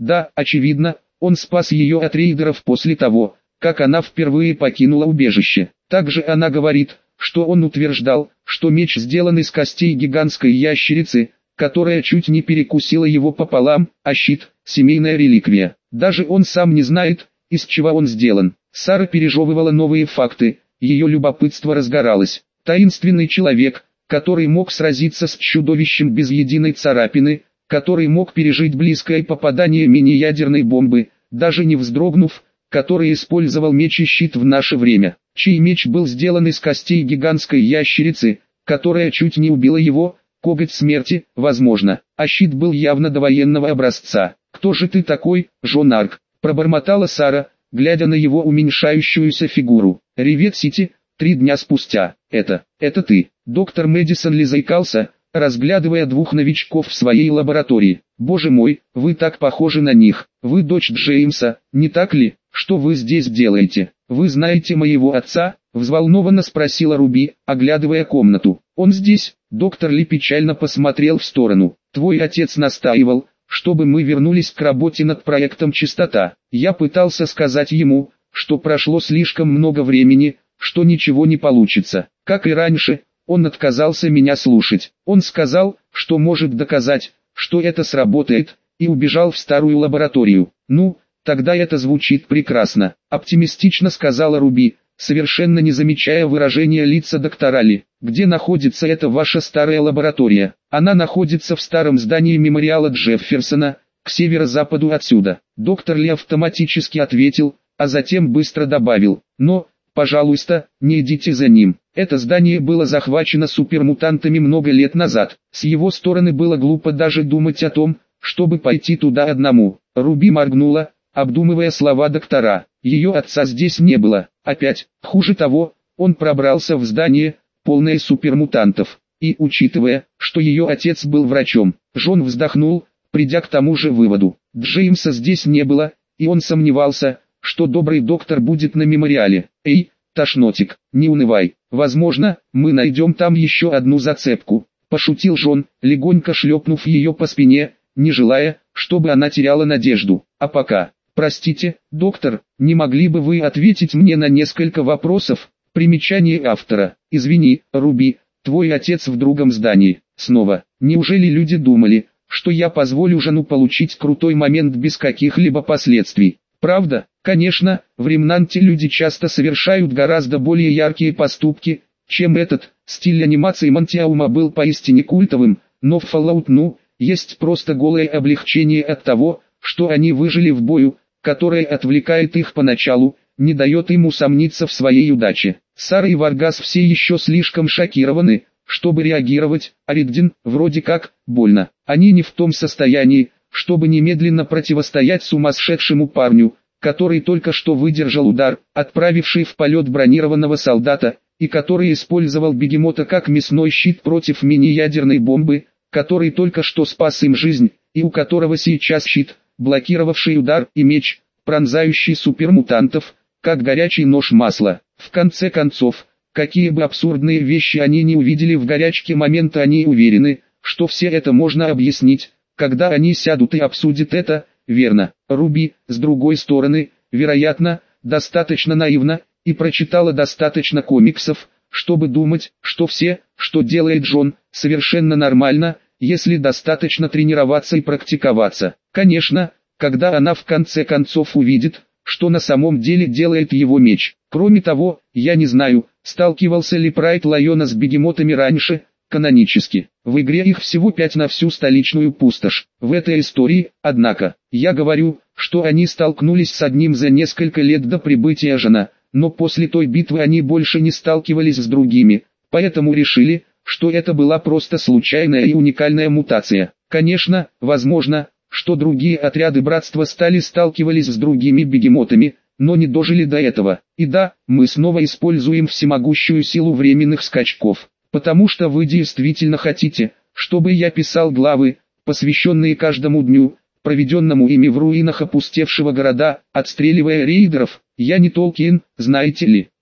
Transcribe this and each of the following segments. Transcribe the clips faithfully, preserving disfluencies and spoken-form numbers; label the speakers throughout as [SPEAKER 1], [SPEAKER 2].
[SPEAKER 1] Да, очевидно, он спас ее от рейдеров после того, как она впервые покинула убежище. Также она говорит, что он утверждал, что меч сделан из костей гигантской ящерицы, которая чуть не перекусила его пополам, а щит – семейная реликвия. Даже он сам не знает, из чего он сделан. Сара пережевывала новые факты, ее любопытство разгоралось. Таинственный человек, который мог сразиться с чудовищем без единой царапины, который мог пережить близкое попадание мини-ядерной бомбы, даже не вздрогнув, который использовал меч и щит в наше время, чей меч был сделан из костей гигантской ящерицы, которая чуть не убила его, коготь смерти, возможно, а щит был явно довоенного образца. «Кто же ты такой, Джон Арк?» – пробормотала Сара, глядя на его уменьшающуюся фигуру. «Ривет-Сити, три дня спустя. Это, это ты». Доктор Мэдисон ли заикался, разглядывая двух новичков в своей лаборатории. «Боже мой, вы так похожи на них. Вы дочь Джеймса, не так ли? Что вы здесь делаете? Вы знаете моего отца?» – взволнованно спросила Руби, оглядывая комнату. «Он здесь?» – доктор Ли печально посмотрел в сторону. «Твой отец настаивал, чтобы мы вернулись к работе над проектом «Чистота». Я пытался сказать ему, что прошло слишком много времени, что ничего не получится. Как и раньше, он отказался меня слушать. Он сказал, что может доказать, что это сработает, и убежал в старую лабораторию. Ну, тогда это звучит прекрасно», — оптимистично сказала Руби, совершенно не замечая выражения лица доктора Ли. «Где находится эта ваша старая лаборатория?» «Она находится в старом здании мемориала Джефферсона, к северо-западу отсюда». Доктор Ли автоматически ответил, а затем быстро добавил: «Но, пожалуйста, не идите за ним. Это здание было захвачено супермутантами много лет назад. С его стороны было глупо даже думать о том, чтобы пойти туда одному». Руби моргнула, обдумывая слова доктора. Ее отца здесь не было. Опять, хуже того, он пробрался в здание, полное супермутантов. И, учитывая, что ее отец был врачом, Джон вздохнул, придя к тому же выводу. Джеймса здесь не было, и он сомневался, что добрый доктор будет на мемориале. «Эй, тошнотик, не унывай. Возможно, мы найдем там еще одну зацепку», – пошутил Джон, легонько шлепнув ее по спине, не желая, чтобы она теряла надежду. «А пока, простите, доктор, не могли бы вы ответить мне на несколько вопросов?» Примечание автора. «Извини, Руби, твой отец в другом здании. Снова. Неужели люди думали, что я позволю жену получить крутой момент без каких-либо последствий? Правда? Конечно, в Ремнанте люди часто совершают гораздо более яркие поступки, чем этот. Стиль анимации Монтиаума был поистине культовым, но в Fallout ну, есть просто голое облегчение от того, что они выжили в бою, которое отвлекает их поначалу, не дает им усомниться в своей удаче. Сара и Варгас все еще слишком шокированы, чтобы реагировать, а Ригдин, вроде как, больно. Они не в том состоянии, чтобы немедленно противостоять сумасшедшему парню, который только что выдержал удар, отправивший в полет бронированного солдата, и который использовал бегемота как мясной щит против мини-ядерной бомбы, который только что спас им жизнь, и у которого сейчас щит, блокировавший удар, и меч, пронзающий супермутантов, как горячий нож масла. В конце концов, какие бы абсурдные вещи они не увидели в горячке момента, они уверены, что все это можно объяснить, когда они сядут и обсудят это, верно. Руби, с другой стороны, вероятно, достаточно наивна, и прочитала достаточно комиксов, чтобы думать, что все, что делает Джон, совершенно нормально, если достаточно тренироваться и практиковаться. Конечно, когда она в конце концов увидит, что на самом деле делает его меч. Кроме того, я не знаю, сталкивался ли Прайд Лайона с бегемотами раньше, канонически. В игре их всего пять на всю столичную пустошь. В этой истории, однако, я говорю, что они столкнулись с одним за несколько лет до прибытия Жена, но после той битвы они больше не сталкивались с другими, поэтому решили, что это была просто случайная и уникальная мутация. Конечно, возможно, что другие отряды братства стали сталкивались с другими бегемотами, но не дожили до этого. И да, мы снова используем всемогущую силу временных скачков, потому что вы действительно хотите, чтобы я писал главы, посвященные каждому дню, проведенному ими в руинах опустевшего города, отстреливая рейдеров. Я не Толкин, знаете ли.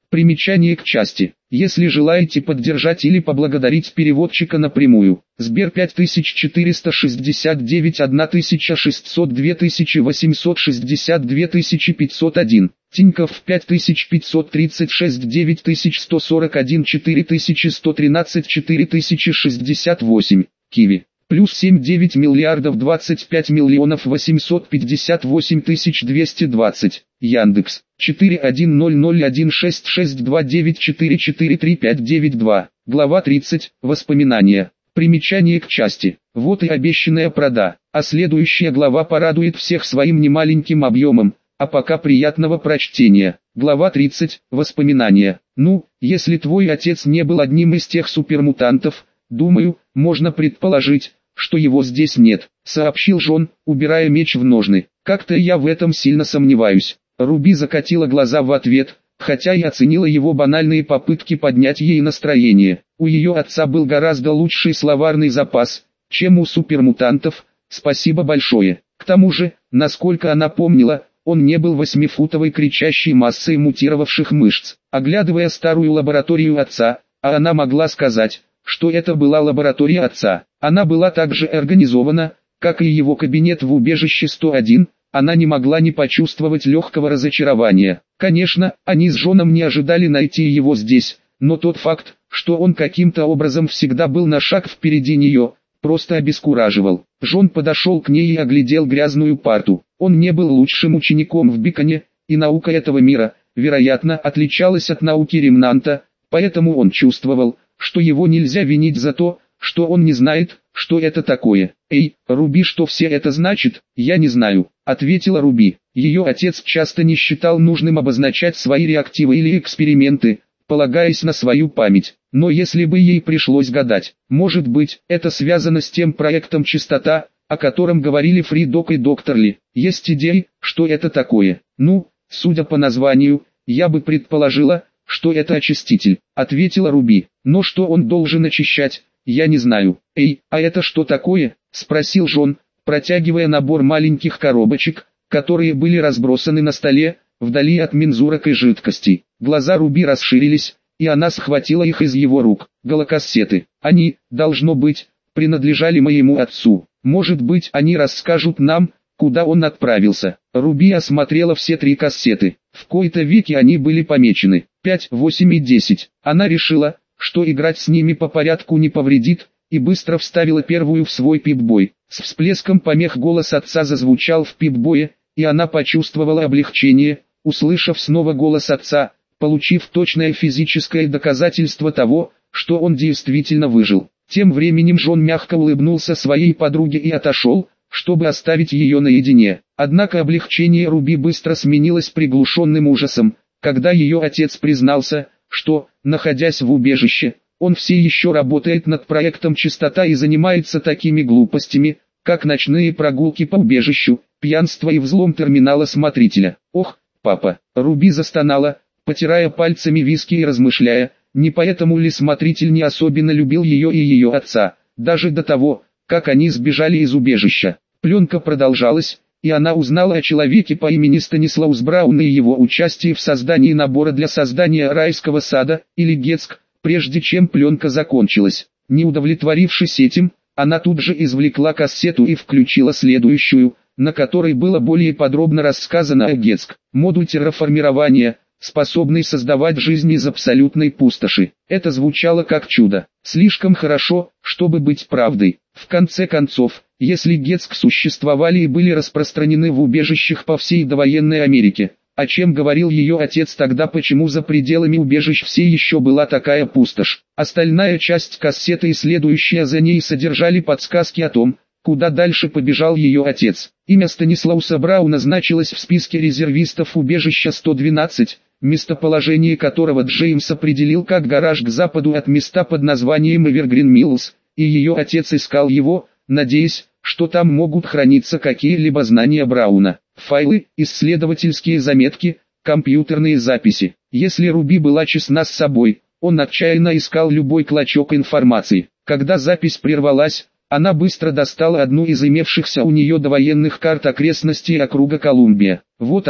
[SPEAKER 1] Примечание к части. Если желаете поддержать или поблагодарить переводчика напрямую, Сбер пять тысяч четыреста шестьдесят девять тысяча шестьсот два восемьсот шестьдесят два пятьсот один, Тинькофф пять тысяч пятьсот тридцать шесть девять сто сорок один четыре сто тринадцать четыре шестьдесят восемь, Киви. Плюс семь девять миллиардов двадцать пять миллионов восемьсот пятьдесят восемь тысяч двести двадцать. Яндекс. четыре один ноль ноль один шесть шесть два девять четыре четыре три пять девять два. Глава тридцать. Воспоминания. Примечание к части. Вот и обещанная прода. А следующая глава порадует всех своим немаленьким объемом. А пока приятного прочтения. Глава тридцать. Воспоминания. Ну, если твой отец не был одним из тех супермутантов, думаю, можно предположить, что его здесь нет, сообщил Джон, убирая меч в ножны. Как-то я в этом сильно сомневаюсь. Руби закатила глаза в ответ, хотя и оценила его банальные попытки поднять ей настроение. У ее отца был гораздо лучший словарный запас, чем у супермутантов, спасибо большое. К тому же, насколько она помнила, он не был восьмифутовой кричащей массой мутировавших мышц. Оглядывая старую лабораторию отца, а она могла сказать, что это была лаборатория отца. Она была так же организована, как и его кабинет в убежище сто один, она не могла не почувствовать легкого разочарования. Конечно, они с Джоном не ожидали найти его здесь, но тот факт, что он каким-то образом всегда был на шаг впереди нее, просто обескураживал. Джон подошел к ней и оглядел грязную парту. Он не был лучшим учеником в Биконе, и наука этого мира, вероятно, отличалась от науки Ремнанта, поэтому он чувствовал, что его нельзя винить за то, что он не знает, что это такое. «Эй, Руби, что все это значит, я не знаю», — ответила Руби. Ее отец часто не считал нужным обозначать свои реактивы или эксперименты, полагаясь на свою память. Но если бы ей пришлось гадать, может быть, это связано с тем проектом «Чистота», о котором говорили Фридок и доктор Ли. Есть идеи, что это такое? Ну, судя по названию, я бы предположила, что это очиститель, ответила Руби. Но что он должен очищать, я не знаю. Эй, а это что такое? Спросил Джон, протягивая набор маленьких коробочек, которые были разбросаны на столе, вдали от мензурок и жидкостей. Глаза Руби расширились, и она схватила их из его рук. Голокассеты. Они, должно быть, принадлежали моему отцу. Может быть, они расскажут нам, куда он отправился. Руби осмотрела все три кассеты. В кои-то веки они были помечены. пять, восемь и десять. Она решила, что играть с ними по порядку не повредит, и быстро вставила первую в свой пип-бой. С всплеском помех голос отца зазвучал в пип-бое, и она почувствовала облегчение, услышав снова голос отца, получив точное физическое доказательство того, что он действительно выжил. Тем временем Джон мягко улыбнулся своей подруге и отошел, чтобы оставить ее наедине. Однако облегчение Руби быстро сменилось приглушенным ужасом, когда ее отец признался, что, находясь в убежище, он все еще работает над проектом «Чистота» и занимается такими глупостями, как ночные прогулки по убежищу, пьянство и взлом терминала смотрителя. «Ох, папа!» Руби застонала, потирая пальцами виски и размышляя, не поэтому ли смотритель не особенно любил ее и ее отца, даже до того, как они сбежали из убежища. Пленка продолжалась, и она узнала о человеке по имени Станислаус Браун и его участии в создании набора для создания райского сада, или Гецк, прежде чем пленка закончилась. Не удовлетворившись этим, она тут же извлекла кассету и включила следующую, на которой было более подробно рассказано о Гецк. Модуль терраформирования, способный создавать жизнь из абсолютной пустоши. Это звучало как чудо. Слишком хорошо, чтобы быть правдой. В конце концов, если Гецк существовали и были распространены в убежищах по всей довоенной Америке, о чем говорил ее отец тогда, почему за пределами убежищ все еще была такая пустошь? Остальная часть кассеты и следующая за ней содержали подсказки о том, куда дальше побежал ее отец. Имя Станислауса Брауна значилось в списке резервистов убежища сто двенадцать, местоположение которого Джеймс определил как гараж к западу от места под названием Эвергрин Миллс, и ее отец искал его, надеясь, что там могут храниться какие-либо знания Брауна, файлы, исследовательские заметки, компьютерные записи. Если Руби была честна с собой, он отчаянно искал любой клочок информации. Когда запись прервалась, она быстро достала одну из имевшихся у нее довоенных карт окрестностей округа Колумбия. Вот оно.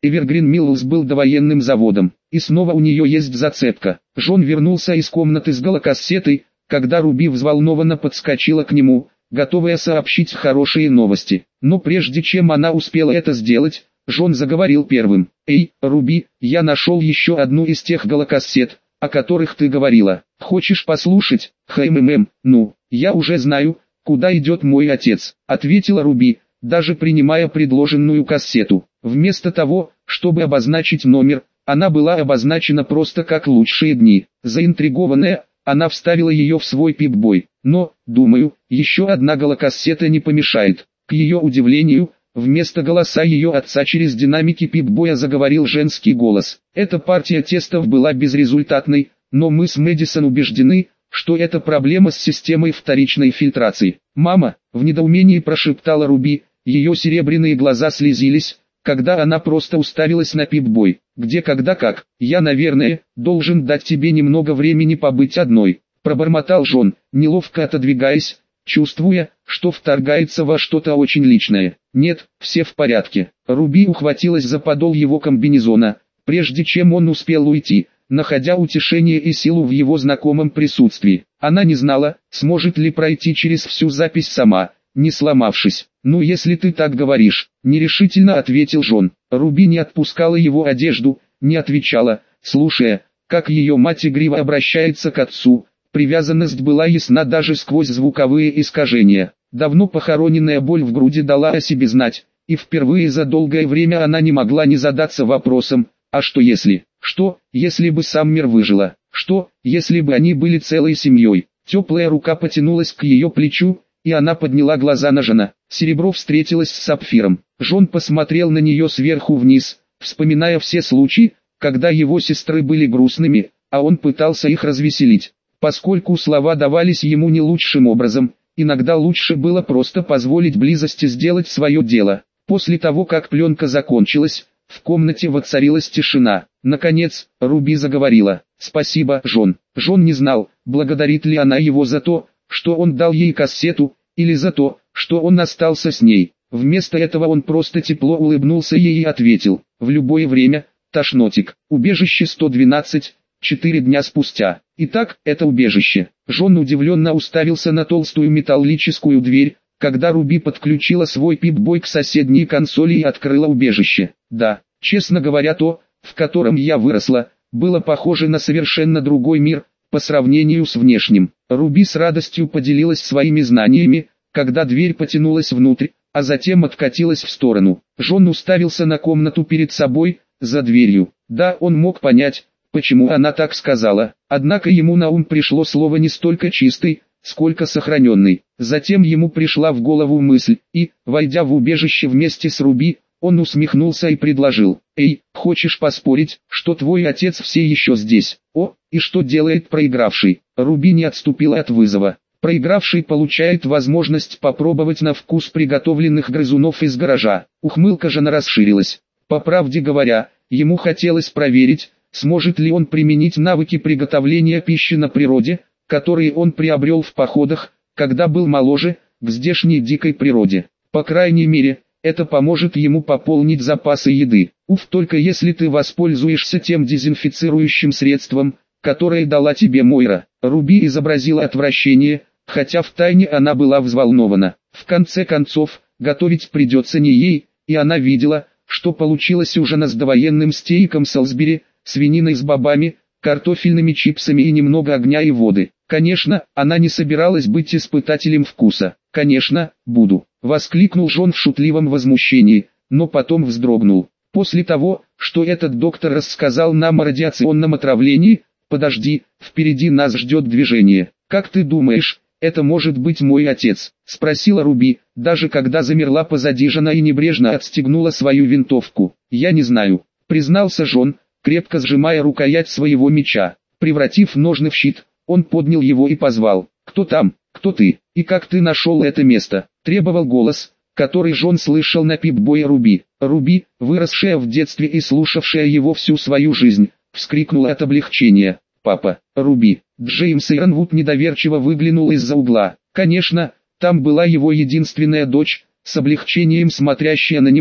[SPEAKER 1] Эвергрин Миллс был довоенным заводом, и снова у нее есть зацепка. Джон вернулся из комнаты с голокассетой, когда Руби взволнованно подскочила к нему, готовая сообщить хорошие новости. Но прежде чем она успела это сделать, Джон заговорил первым. «Эй, Руби, я нашел еще одну из тех голокассет, о которых ты говорила. Хочешь послушать?» «Хммм, ну, я уже знаю, куда идет мой отец», — ответила Руби, даже принимая предложенную кассету. Вместо того, чтобы обозначить номер, она была обозначена просто как «Лучшие дни». Заинтригованная, она вставила ее в свой пип-бой. «Но, думаю, еще одна голокассета не помешает». К ее удивлению, вместо голоса ее отца через динамики пип-боя заговорил женский голос. Эта партия тестов была безрезультатной, но мы с Мэдисон убеждены, что это проблема с системой вторичной фильтрации. «Мама», — в недоумении прошептала Руби, ее серебряные глаза слезились, когда она просто уставилась на пип-бой. «Где, когда, как? Я, наверное, должен дать тебе немного времени побыть одной», — пробормотал Джон, неловко отодвигаясь, чувствуя, что вторгается во что-то очень личное. «Нет, все в порядке». Руби ухватилась за подол его комбинезона, прежде чем он успел уйти, находя утешение и силу в его знакомом присутствии. Она не знала, сможет ли пройти через всю запись сама, не сломавшись. «Ну если ты так говоришь», — нерешительно ответил Джон. Руби не отпускала его одежду, не отвечала, слушая, как ее мать игриво обращается к отцу. Привязанность была ясна даже сквозь звуковые искажения. Давно похороненная боль в груди дала о себе знать, и впервые за долгое время она не могла не задаться вопросом, а что если? Что, если бы Саммер выжила? Что, если бы они были целой семьей? Теплая рука потянулась к ее плечу, и она подняла глаза на Жона. Серебро встретилось с сапфиром. Жон посмотрел на нее сверху вниз, вспоминая все случаи, когда его сестры были грустными, а он пытался их развеселить. Поскольку слова давались ему не лучшим образом, иногда лучше было просто позволить близости сделать свое дело. После того, как пленка закончилась, в комнате воцарилась тишина. Наконец, Руби заговорила. «Спасибо, Джон». Джон не знал, благодарит ли она его за то, что он дал ей кассету, или за то, что он остался с ней. Вместо этого он просто тепло улыбнулся ей и ответил: «В любое время, тошнотик». Убежище сто двенадцать, четыре дня спустя. Итак, это убежище. Джон удивленно уставился на толстую металлическую дверь, когда Руби подключила свой пип-бой к соседней консоли и открыла убежище. Да, честно говоря, то, в котором я выросла, было похоже на совершенно другой мир, по сравнению с внешним. Руби с радостью поделилась своими знаниями, когда дверь потянулась внутрь, а затем откатилась в сторону. Джон уставился на комнату перед собой, за дверью. Да, он мог понять, почему она так сказала, однако ему на ум пришло слово не столько «чистый», сколько «сохраненный». Затем ему пришла в голову мысль, и, войдя в убежище вместе с Руби, он усмехнулся и предложил: «Эй, хочешь поспорить, что твой отец все еще здесь?» «О, и что делает проигравший?» Руби не отступила от вызова. Проигравший получает возможность попробовать на вкус приготовленных грызунов из гаража. Ухмылка Жона расширилась. По правде говоря, ему хотелось проверить, сможет ли он применить навыки приготовления пищи на природе, которые он приобрел в походах, когда был моложе, к здешней дикой природе. По крайней мере, это поможет ему пополнить запасы еды. Уф, только если ты воспользуешься тем дезинфицирующим средством, которое дала тебе Мойра. Руби изобразила отвращение, хотя втайне она была взволнована. В конце концов, готовить придется не ей, и она видела, что получилось ужин с довоенным стейком Солсбери, свининой с бобами, картофельными чипсами и немного огня и воды. Конечно, она не собиралась быть испытателем вкуса. «Конечно, буду», — воскликнул Джон в шутливом возмущении, но потом вздрогнул. «После того, что этот доктор рассказал нам о радиационном отравлении, подожди, впереди нас ждет движение. Как ты думаешь, это может быть мой отец?» — спросила Руби, даже когда замерла позади Жона и небрежно отстегнула свою винтовку. «Я не знаю», — признался Джон, крепко сжимая рукоять своего меча. Превратив ножны в щит, он поднял его и позвал: «Кто там? Кто ты? И как ты нашел это место?» — требовал голос, который Джон слышал на пип-бое Руби. Руби, выросшая в детстве и слушавшая его всю свою жизнь, вскрикнула от облегчения. «Папа, Руби!» Джеймс Ирнвуд недоверчиво выглянул из-за угла. Конечно, там была его единственная дочь, с облегчением смотрящая на него,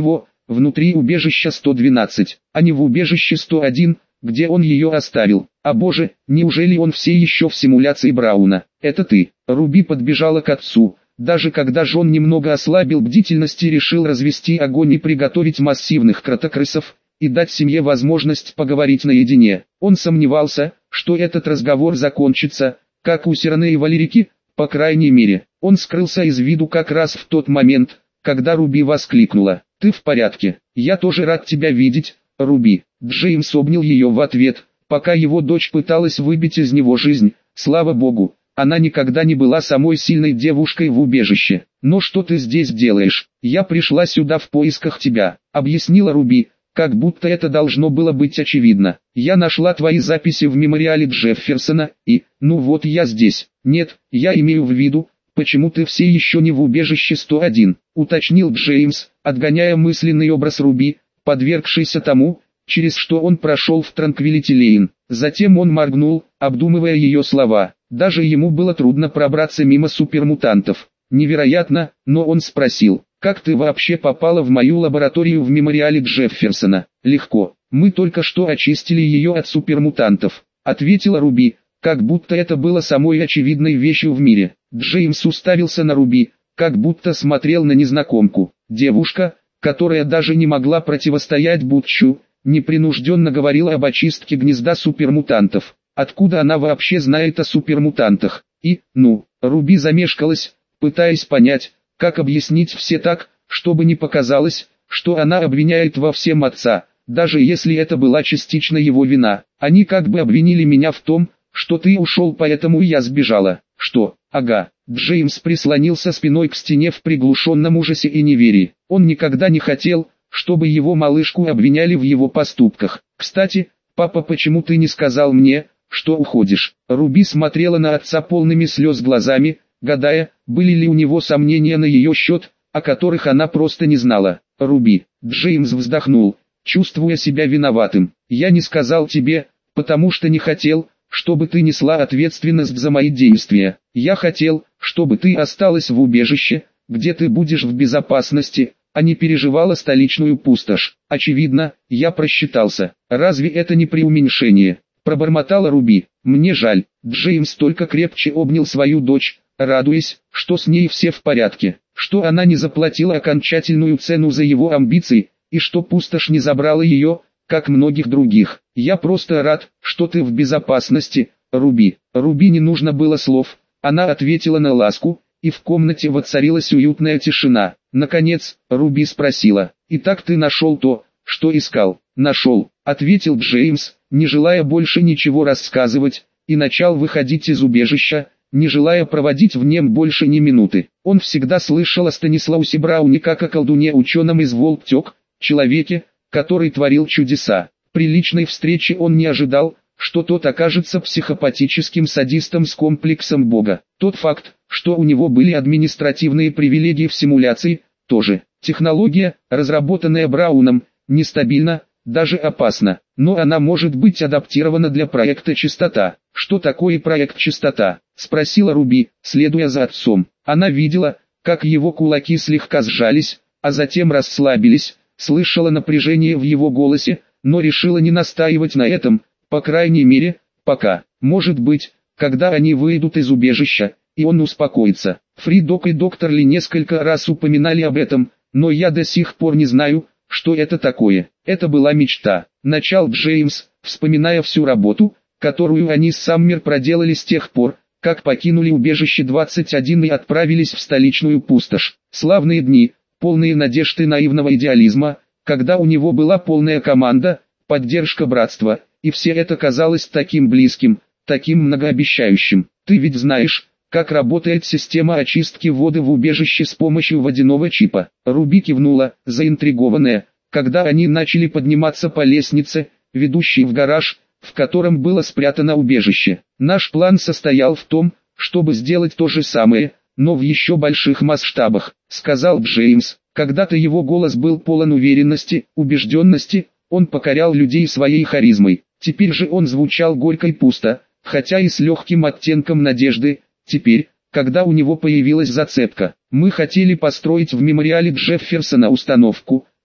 [SPEAKER 1] внутри убежища сто двенадцать, а не в убежище сто один, где он ее оставил. А боже, неужели он все еще в симуляции Брауна? Это ты. Руби подбежала к отцу. Даже когда Джон немного ослабил бдительность и решил развести огонь и приготовить массивных кротокрысов, и дать семье возможность поговорить наедине, он сомневался, что этот разговор закончится, как у Сираны и Валерики, по крайней мере. Он скрылся из виду как раз в тот момент, когда Руби воскликнула: «Ты в порядке? Я тоже рад тебя видеть, Руби». Джеймс обнял ее в ответ, пока его дочь пыталась выбить из него жизнь. Слава богу, она никогда не была самой сильной девушкой в убежище. «Но что ты здесь делаешь? Я пришла сюда в поисках тебя», — объяснила Руби, как будто это должно было быть очевидно. «Я нашла твои записи в мемориале Джефферсона, и, ну вот я здесь». «Нет, я имею в виду, почему ты все еще не в убежище сто один», — уточнил Джеймс, отгоняя мысленный образ Руби, подвергшийся тому, через что он прошел в Транквилити-Лейн. Затем он моргнул, обдумывая ее слова. Даже ему было трудно пробраться мимо супермутантов. Невероятно, но он спросил: «Как ты вообще попала в мою лабораторию в мемориале Джефферсона?» «Легко, мы только что очистили ее от супермутантов», — ответила Руби, как будто это было самой очевидной вещью в мире. Джеймс уставился на Руби, как будто смотрел на незнакомку. Девушка, которая даже не могла противостоять Бутчу, непринужденно говорила об очистке гнезда супермутантов. Откуда она вообще знает о супермутантах? И, ну, Руби замешкалась, пытаясь понять, как объяснить все так, чтобы не показалось, что она обвиняет во всем отца, даже если это была частично его вина. Они как бы обвинили меня в том, что ты ушел, поэтому я сбежала. Что? Ага. Джеймс прислонился спиной к стене в приглушенном ужасе и неверии. Он никогда не хотел, чтобы его малышку обвиняли в его поступках. «Кстати, папа, почему ты не сказал мне, что уходишь?» Руби смотрела на отца полными слез глазами, гадая, были ли у него сомнения на ее счет, о которых она просто не знала. «Руби», Джеймс вздохнул, чувствуя себя виноватым, «я не сказал тебе, потому что не хотел, чтобы ты несла ответственность за мои действия. Я хотел, чтобы ты осталась в убежище, где ты будешь в безопасности, а не переживала столичную пустошь. Очевидно, я просчитался. Разве это не преуменьшение?» Пробормотала Руби. «Мне жаль». Джеймс только крепче обнял свою дочь, радуясь, что с ней все в порядке, что она не заплатила окончательную цену за его амбиции, и что пустошь не забрала ее, как многих других. «Я просто рад, что ты в безопасности, Руби». Руби не нужно было слов, она ответила на ласку, и в комнате воцарилась уютная тишина. Наконец, Руби спросила: «Итак ты нашел то, что искал?» «Нашел», — ответил Джеймс, не желая больше ничего рассказывать, и начал выходить из убежища, не желая проводить в нем больше ни минуты. Он всегда слышал о Станислаусе Брауне как о колдуне-ученом из Волктек, человеке, который творил чудеса. При личной встрече он не ожидал, что тот окажется психопатическим садистом с комплексом Бога. Тот факт, что у него были административные привилегии в симуляции, тоже. Технология, разработанная Брауном, нестабильна, даже опасна, но она может быть адаптирована для проекта «Чистота». «Что такое проект «Чистота»?» — спросила Руби, следуя за отцом. Она видела, как его кулаки слегка сжались, а затем расслабились, слышала напряжение в его голосе, но решила не настаивать на этом, по крайней мере, пока. Может быть, когда они выйдут из убежища, и он успокоится. Фридок и доктор Ли несколько раз упоминали об этом, но я до сих пор не знаю, что это такое. Это была мечта. Начал Джеймс, вспоминая всю работу, которую они с Саммер проделали с тех пор, как покинули убежище двадцать один и отправились в столичную пустошь. Славные дни, полные надежд и наивного идеализма, когда у него была полная команда, поддержка братства, и все это казалось таким близким, таким многообещающим. «Ты ведь знаешь, как работает система очистки воды в убежище с помощью водяного чипа?» Руби кивнула, заинтригованная, когда они начали подниматься по лестнице, ведущей в гараж, в котором было спрятано убежище. «Наш план состоял в том, чтобы сделать то же самое, но в еще больших масштабах», — сказал Джеймс. Когда-то его голос был полон уверенности, убежденности, он покорял людей своей харизмой. Теперь же он звучал горько и пусто, хотя и с легким оттенком надежды. Теперь, когда у него появилась зацепка, мы хотели построить в мемориале Джефферсона установку,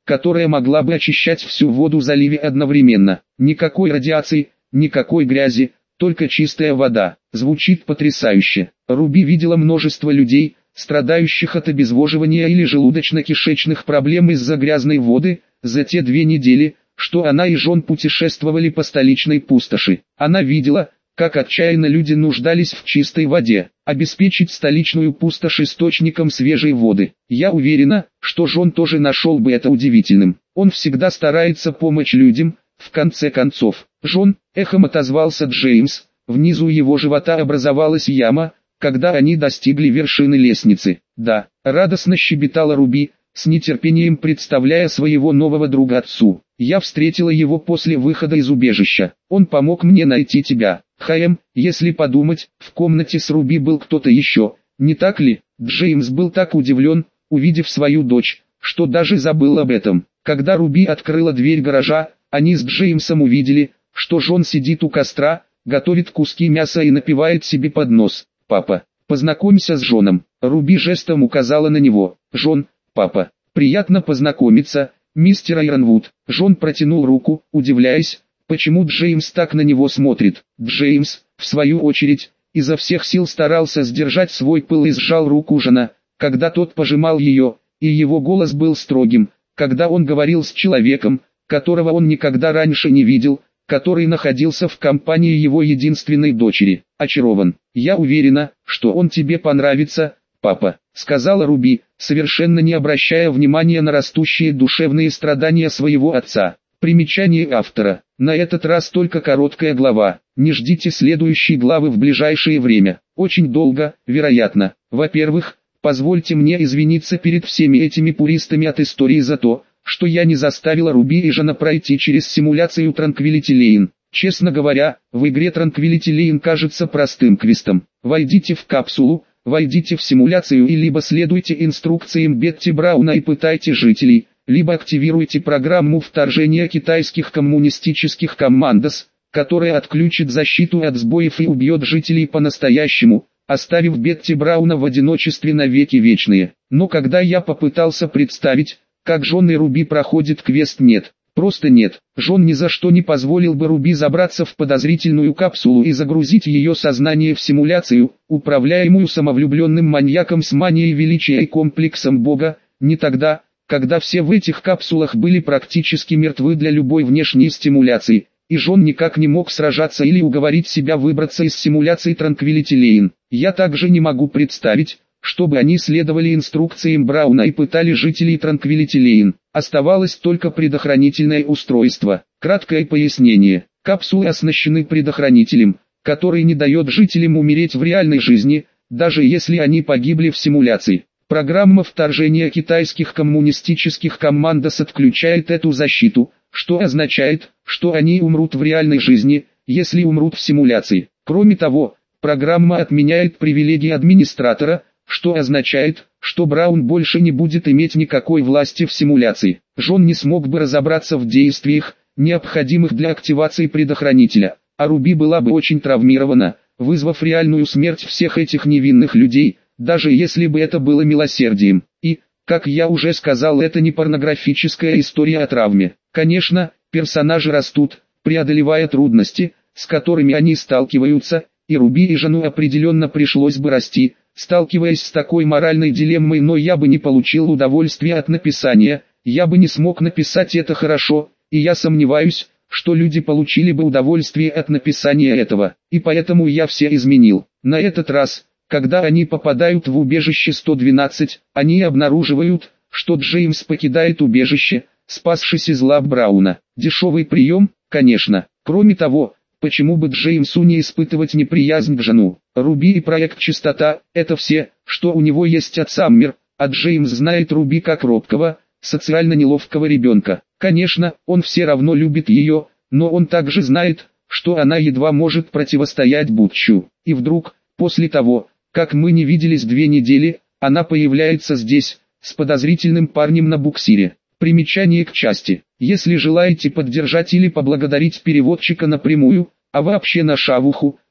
[SPEAKER 1] которая могла бы очищать всю воду в заливе одновременно. Никакой радиации, никакой грязи, только чистая вода. Звучит потрясающе. Руби видела множество людей, страдающих от обезвоживания или желудочно-кишечных проблем из-за грязной воды, за те две недели, что она и Джон путешествовали по столичной пустоши. Она видела, как отчаянно люди нуждались в чистой воде. Обеспечить столичную пустошь источником свежей воды. Я уверена, что Джон тоже нашел бы это удивительным. Он всегда старается помочь людям. В конце концов, Джон, эхом отозвался Джеймс, внизу его живота образовалась яма, когда они достигли вершины лестницы. Да, радостно щебетала Руби, с нетерпением представляя своего нового друга отцу. Я встретила его после выхода из убежища. Он помог мне найти тебя. Хэм, если подумать, в комнате с Руби был кто-то еще, не так ли? Джеймс был так удивлен, увидев свою дочь, что даже забыл об этом. Когда Руби открыла дверь гаража, они с Джеймсом увидели, что Джон сидит у костра, готовит куски мяса и напевает себе под нос. «Папа, познакомься с Джоном». Руби жестом указала на него. «Джон, папа, приятно познакомиться, мистер Айронвуд». Джон протянул руку, удивляясь, почему Джеймс так на него смотрит. Джеймс, в свою очередь, изо всех сил старался сдержать свой пыл и сжал руку Джона, когда тот пожимал ее, и его голос был строгим, когда он говорил с человеком, которого он никогда раньше не видел, который находился в компании его единственной дочери. «Очарован. Я уверена, что он тебе понравится, папа», — сказала Руби, совершенно не обращая внимания на растущие душевные страдания своего отца. Примечание автора. На этот раз только короткая глава. Не ждите следующей главы в ближайшее время. Очень долго, вероятно. Во-первых, позвольте мне извиниться перед всеми этими пуристами от истории за то, что я не заставила Руби и Джона пройти через симуляцию Tranquility Lane. Честно говоря, в игре Tranquility Lane кажется простым квестом. Войдите в капсулу, войдите в симуляцию и либо следуйте инструкциям Бетти Брауна и пытайте жителей, либо активируйте программу вторжения китайских коммунистических командос, которая отключит защиту от сбоев и убьет жителей по-настоящему, оставив Бетти Брауна в одиночестве навеки вечные. Но когда я попытался представить, как Джон и Руби проходит квест, нет, просто нет. Джон ни за что не позволил бы Руби забраться в подозрительную капсулу и загрузить ее сознание в симуляцию, управляемую самовлюбленным маньяком с манией величия и комплексом Бога, не тогда, когда все в этих капсулах были практически мертвы для любой внешней стимуляции, и Джон никак не мог сражаться или уговорить себя выбраться из симуляции Tranquility Lane. Я также не могу представить, чтобы они следовали инструкциям Брауна и пытали жителей Tranquility Lane. Оставалось только предохранительное устройство. Краткое пояснение. Капсулы оснащены предохранителем, который не дает жителям умереть в реальной жизни, даже если они погибли в симуляции. Программа вторжения китайских коммунистических командос отключает эту защиту, что означает, что они умрут в реальной жизни, если умрут в симуляции. Кроме того, программа отменяет привилегии администратора, что означает, что Браун больше не будет иметь никакой власти в симуляции. Джон не смог бы разобраться в действиях, необходимых для активации предохранителя, а Руби была бы очень травмирована, вызвав реальную смерть всех этих невинных людей, даже если бы это было милосердием. И, как я уже сказал, это не порнографическая история о травме. Конечно, персонажи растут, преодолевая трудности, с которыми они сталкиваются, и Руби и Джону определенно пришлось бы расти, сталкиваясь с такой моральной дилеммой, но я бы не получил удовольствия от написания, я бы не смог написать это хорошо, и я сомневаюсь, что люди получили бы удовольствие от написания этого, и поэтому я все изменил. На этот раз, когда они попадают в убежище сто двенадцать, они обнаруживают, что Джеймс покидает убежище, спасшись из лап Брауна. Дешевый прием, конечно. Кроме того, почему бы Джеймсу не испытывать неприязнь к Джону? Руби и проект «Чистота» — это все, что у него есть от Саммер, а Джеймс знает Руби как робкого, социально неловкого ребенка. Конечно, он все равно любит ее, но он также знает, что она едва может противостоять Бутчу. И вдруг, после того, как мы не виделись две недели, она появляется здесь, с подозрительным парнем на буксире. Примечание к части. Если желаете поддержать или поблагодарить переводчика напрямую, а вообще на шавуху,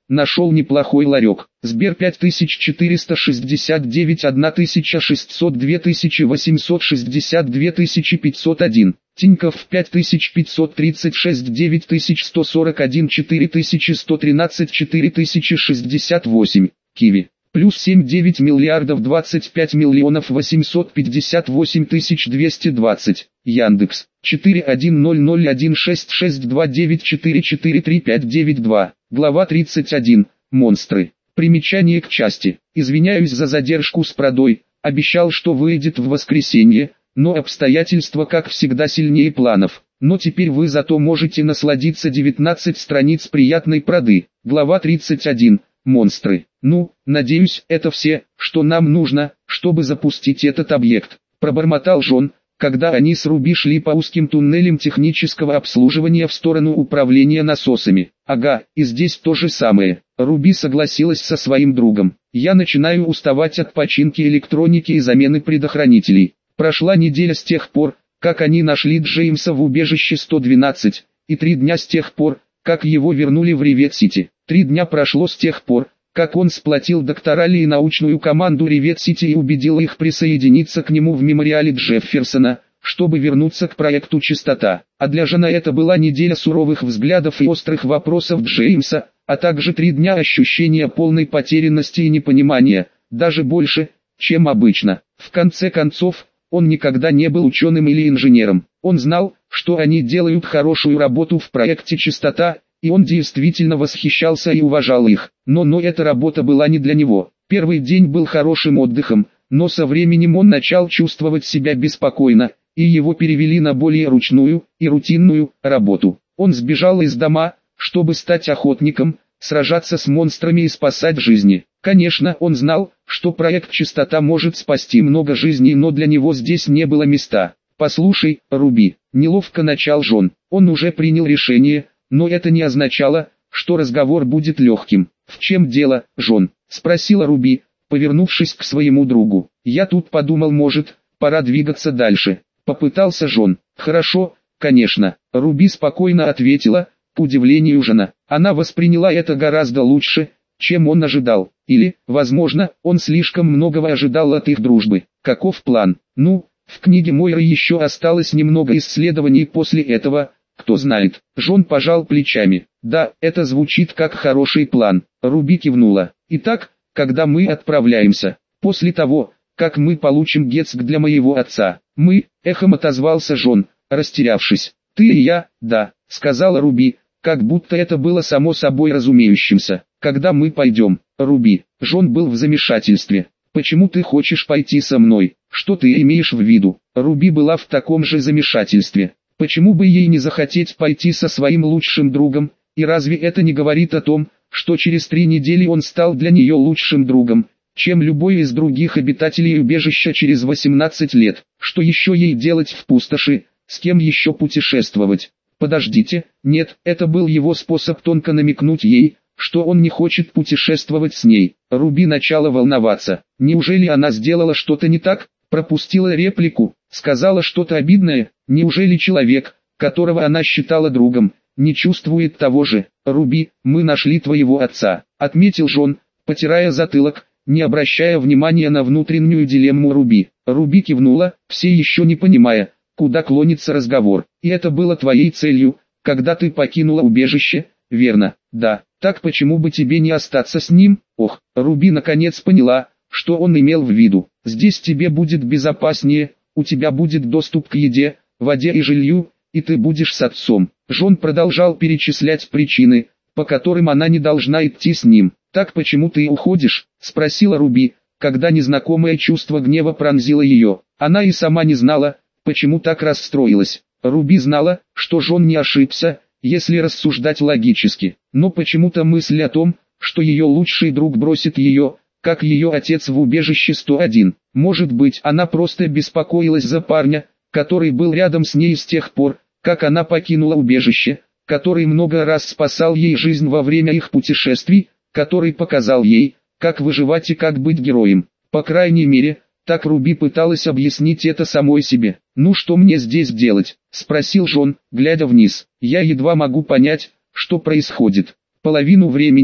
[SPEAKER 1] нашел неплохой ларек. Сбер пять тысяч четыреста шестьдесят девять, тысяча шестьсот, две тысячи восемьсот шестьдесят, две тысячи пятьсот один. Тинькофф пять тысяч пятьсот тридцать шесть, девять тысяч сто сорок один, четыре тысячи сто тринадцать, четыре тысячи шестьдесят восемь. Киви. Плюс семь девять миллиардов двадцать пять миллионов восемьсот пятьдесят восемь тысяч двести двадцать. Яндекс. четыре один ноль ноль один шесть шесть два девять четыре четыре три пять девять два. Глава тридцать один. Монстры. Примечание к части. Извиняюсь за задержку с продой. Обещал, что выйдет в воскресенье, но обстоятельства как всегда сильнее планов. Но теперь вы зато можете насладиться девятнадцать страниц приятной проды. Глава тридцать один. Монстры. Ну, надеюсь, это все, что нам нужно, чтобы запустить этот объект. Пробормотал Джон, когда они с Руби шли по узким туннелям технического обслуживания в сторону управления насосами. Ага, и здесь то же самое. Руби согласилась со своим другом. Я начинаю уставать от починки электроники и замены предохранителей. Прошла неделя с тех пор, как они нашли Джеймса в убежище сто двенадцать, и три дня с тех пор, как его вернули в Ривет-Сити. Три дня прошло с тех пор, как он сплотил докторали и научную команду Ривет-Сити и убедил их присоединиться к нему в мемориале Джефферсона, чтобы вернуться к проекту «Чистота». А для Жена это была неделя суровых взглядов и острых вопросов Джеймса, а также три дня ощущения полной потерянности и непонимания, даже больше, чем обычно. В конце концов, он никогда не был ученым или инженером. Он знал, что они делают хорошую работу в проекте «Чистота», и он действительно восхищался и уважал их. Но, но эта работа была не для него. Первый день был хорошим отдыхом, но со временем он начал чувствовать себя беспокойно, и его перевели на более ручную и рутинную работу. Он сбежал из дома, чтобы стать охотником, сражаться с монстрами и спасать жизни. Конечно, он знал, что проект «Чистота» может спасти много жизней, но для него здесь не было места. «Послушай, Руби», — неловко начал Джон. Он уже принял решение, но это не означало, что разговор будет легким. «В чем дело, Джон?» — спросила Руби, повернувшись к своему другу. «Я тут подумал, может, пора двигаться дальше». Попытался Джон. «Хорошо, конечно», — Руби спокойно ответила, к удивлению Жена. Она восприняла это гораздо лучше, чем он ожидал. Или, возможно, он слишком многого ожидал от их дружбы. Каков план? Ну, в книге Мойры еще осталось немного исследований после этого, кто знает. Джон пожал плечами. Да, это звучит как хороший план. Руби кивнула. Итак, когда мы отправляемся? После того, как мы получим Гетск для моего отца. Мы, эхом отозвался Джон, растерявшись. Ты и я, да, сказала Руби, как будто это было само собой разумеющимся. Когда мы пойдем, Руби? Джон был в замешательстве. Почему ты хочешь пойти со мной? Что ты имеешь в виду? Руби была в таком же замешательстве. Почему бы ей не захотеть пойти со своим лучшим другом? И разве это не говорит о том, что через три недели он стал для нее лучшим другом, чем любой из других обитателей убежища через восемнадцать лет? Что еще ей делать в пустоши? С кем еще путешествовать? Подождите, нет, это был его способ тонко намекнуть ей, что он не хочет путешествовать с ней. Руби начала волноваться. Неужели она сделала что-то не так? Пропустила реплику, сказала что-то обидное? Неужели человек, которого она считала другом, не чувствует того же? Руби, мы нашли твоего отца, отметил Джон, потирая затылок, не обращая внимания на внутреннюю дилемму Руби. Руби кивнула, все еще не понимая, куда клонится разговор. И это было твоей целью, когда ты покинула убежище, верно? Да. Так почему бы тебе не остаться с ним? Ох, Руби наконец поняла, что он имел в виду. Здесь тебе будет безопаснее, у тебя будет доступ к еде, воде и жилью, и ты будешь с отцом. Джон продолжал перечислять причины, по которым она не должна идти с ним. Так почему ты уходишь? Спросила Руби, когда незнакомое чувство гнева пронзило ее. Она и сама не знала, почему так расстроилась. Руби знала, что Джон не ошибся, если рассуждать логически, но почему-то мысль о том, что ее лучший друг бросит ее, как ее отец в убежище сто один. Может быть, она просто беспокоилась за парня, который был рядом с ней с тех пор, как она покинула убежище, который много раз спасал ей жизнь во время их путешествий, который показал ей, как выживать и как быть героем. По крайней мере, так Руби пыталась объяснить это самой себе. «Ну что мне здесь делать?» – спросил Джон, глядя вниз. «Я едва могу понять, что происходит. Половину времени,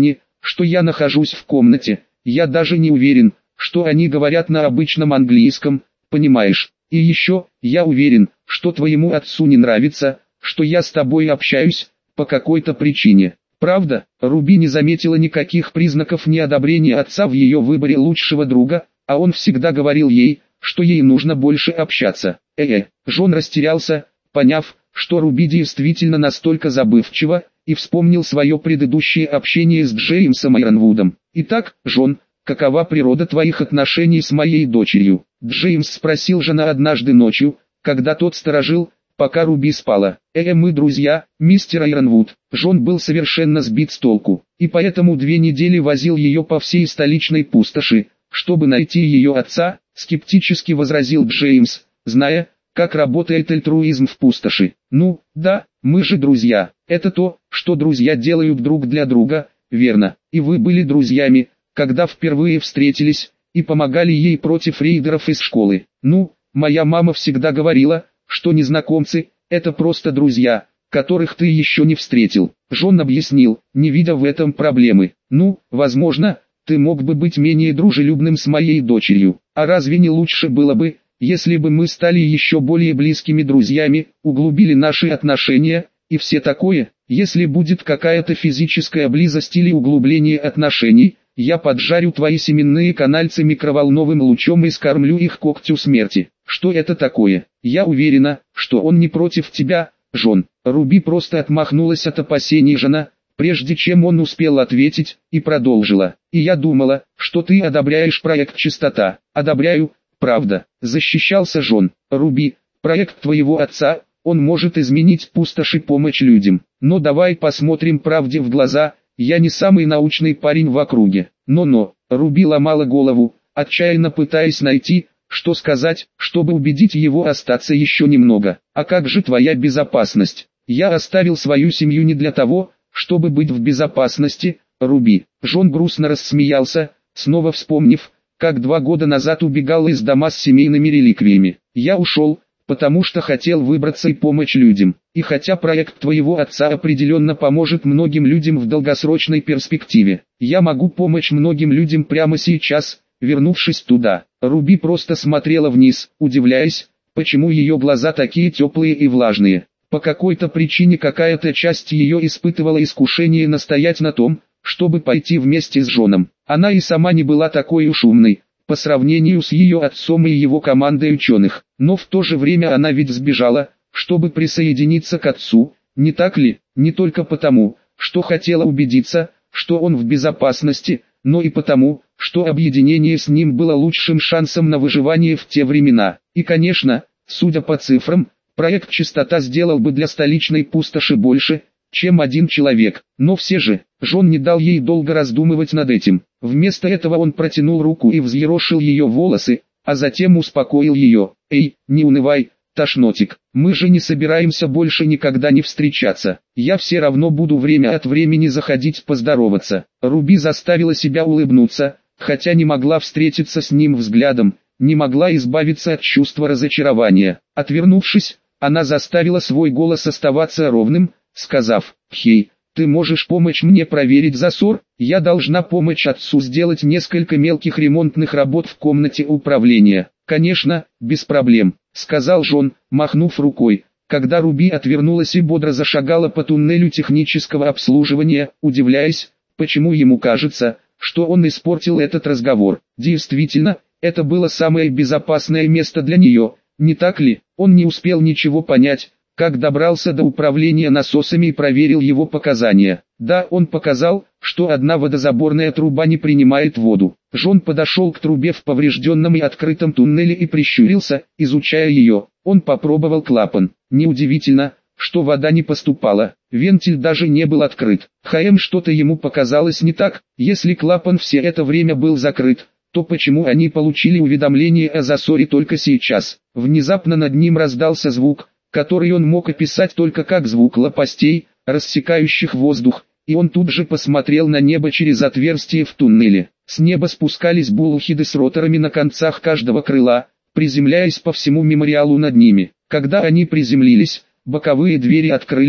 [SPEAKER 1] что я нахожусь в комнате. Я даже не уверен, что они говорят на обычном английском, понимаешь? И еще, я уверен, что твоему отцу не нравится, что я с тобой общаюсь, по какой-то причине. Правда, Руби не заметила никаких признаков неодобрения отца в ее выборе лучшего друга, а он всегда говорил ей, что ей нужно больше общаться. Э-э, Джон растерялся, поняв, что Руби действительно настолько забывчива, и вспомнил свое предыдущее общение с Джеймсом Айронвудом. «Итак, Джон, какова природа твоих отношений с моей дочерью?» Джеймс спросил Джона однажды ночью, когда тот сторожил, пока Руби спала. «Э, мы друзья, мистер Айронвуд». Джон был совершенно сбит с толку, и поэтому две недели возил ее по всей столичной пустоши, чтобы найти ее отца, скептически возразил Джеймс, зная, как работает альтруизм в пустоши. «Ну, да, мы же друзья. Это то, что друзья делают друг для друга, верно. И вы были друзьями, когда впервые встретились, и помогали ей против рейдеров из школы. Ну, моя мама всегда говорила, что незнакомцы – это просто друзья, которых ты еще не встретил». Джон объяснил, не видя в этом проблемы. «Ну, возможно, ты мог бы быть менее дружелюбным с моей дочерью. А разве не лучше было бы, если бы мы стали еще более близкими друзьями, углубили наши отношения, и все такое? Если будет какая-то физическая близость или углубление отношений, я поджарю твои семенные канальцы микроволновым лучом и скормлю их когтю смерти. Что это такое? Я уверена, что он не против тебя, Джон». Руби просто отмахнулась от опасений Джона, прежде чем он успел ответить, и продолжила. «И я думала, что ты одобряешь проект «Чистота». Одобряю, правда», — защищался Джон. «Руби, проект твоего отца, он может изменить пустошь и помочь людям. Но давай посмотрим правде в глаза, я не самый научный парень в округе». Но-но, Руби ломала голову, отчаянно пытаясь найти, что сказать, чтобы убедить его остаться еще немного. «А как же твоя безопасность? Я оставил свою семью не для того, чтобы быть в безопасности, Руби». Джон грустно рассмеялся, снова вспомнив, как два года назад убегал из дома с семейными реликвиями. «Я ушел, потому что хотел выбраться и помочь людям. И хотя проект твоего отца определенно поможет многим людям в долгосрочной перспективе, я могу помочь многим людям прямо сейчас, вернувшись туда». Руби просто смотрела вниз, удивляясь, почему ее глаза такие теплые и влажные. По какой-то причине какая-то часть ее испытывала искушение настоять на том, чтобы пойти вместе с Джоном. Она и сама не была такой уж умной, по сравнению с ее отцом и его командой ученых. Но в то же время она ведь сбежала, чтобы присоединиться к отцу, не так ли? Не только потому, что хотела убедиться, что он в безопасности, но и потому, что объединение с ним было лучшим шансом на выживание в те времена. И конечно, судя по цифрам, проект «Чистота» сделал бы для столичной пустоши больше, чем один человек. Но все же, Джон не дал ей долго раздумывать над этим. Вместо этого он протянул руку и взъерошил ее волосы, а затем успокоил ее. «Эй, не унывай, тошнотик, мы же не собираемся больше никогда не встречаться. Я все равно буду время от времени заходить поздороваться». Руби заставила себя улыбнуться, хотя не могла встретиться с ним взглядом, не могла избавиться от чувства разочарования. Отвернувшись, она заставила свой голос оставаться ровным, сказав: «Хей, ты можешь помочь мне проверить засор? Я должна помочь отцу сделать несколько мелких ремонтных работ в комнате управления». «Конечно, без проблем», — сказал Джон, махнув рукой, когда Руби отвернулась и бодро зашагала по туннелю технического обслуживания, удивляясь, почему ему кажется, что он испортил этот разговор. Действительно, это было самое безопасное место для нее, не так ли? Он не успел ничего понять, как добрался до управления насосами и проверил его показания. Да, он показал, что одна водозаборная труба не принимает воду. Джон подошел к трубе в поврежденном и открытом туннеле и прищурился, изучая ее. Он попробовал клапан. Неудивительно, что вода не поступала. Вентиль даже не был открыт. ХМ, что-то ему показалось не так. Если клапан все это время был закрыт, то почему они получили уведомление о засоре только сейчас? Внезапно над ним раздался звук, который он мог описать только как звук лопастей, рассекающих воздух, и он тут же посмотрел на небо через отверстие в туннеле. С неба спускались буллхеды с роторами на концах каждого крыла, приземляясь по всему мемориалу над ними. Когда они приземлились, боковые двери открылись,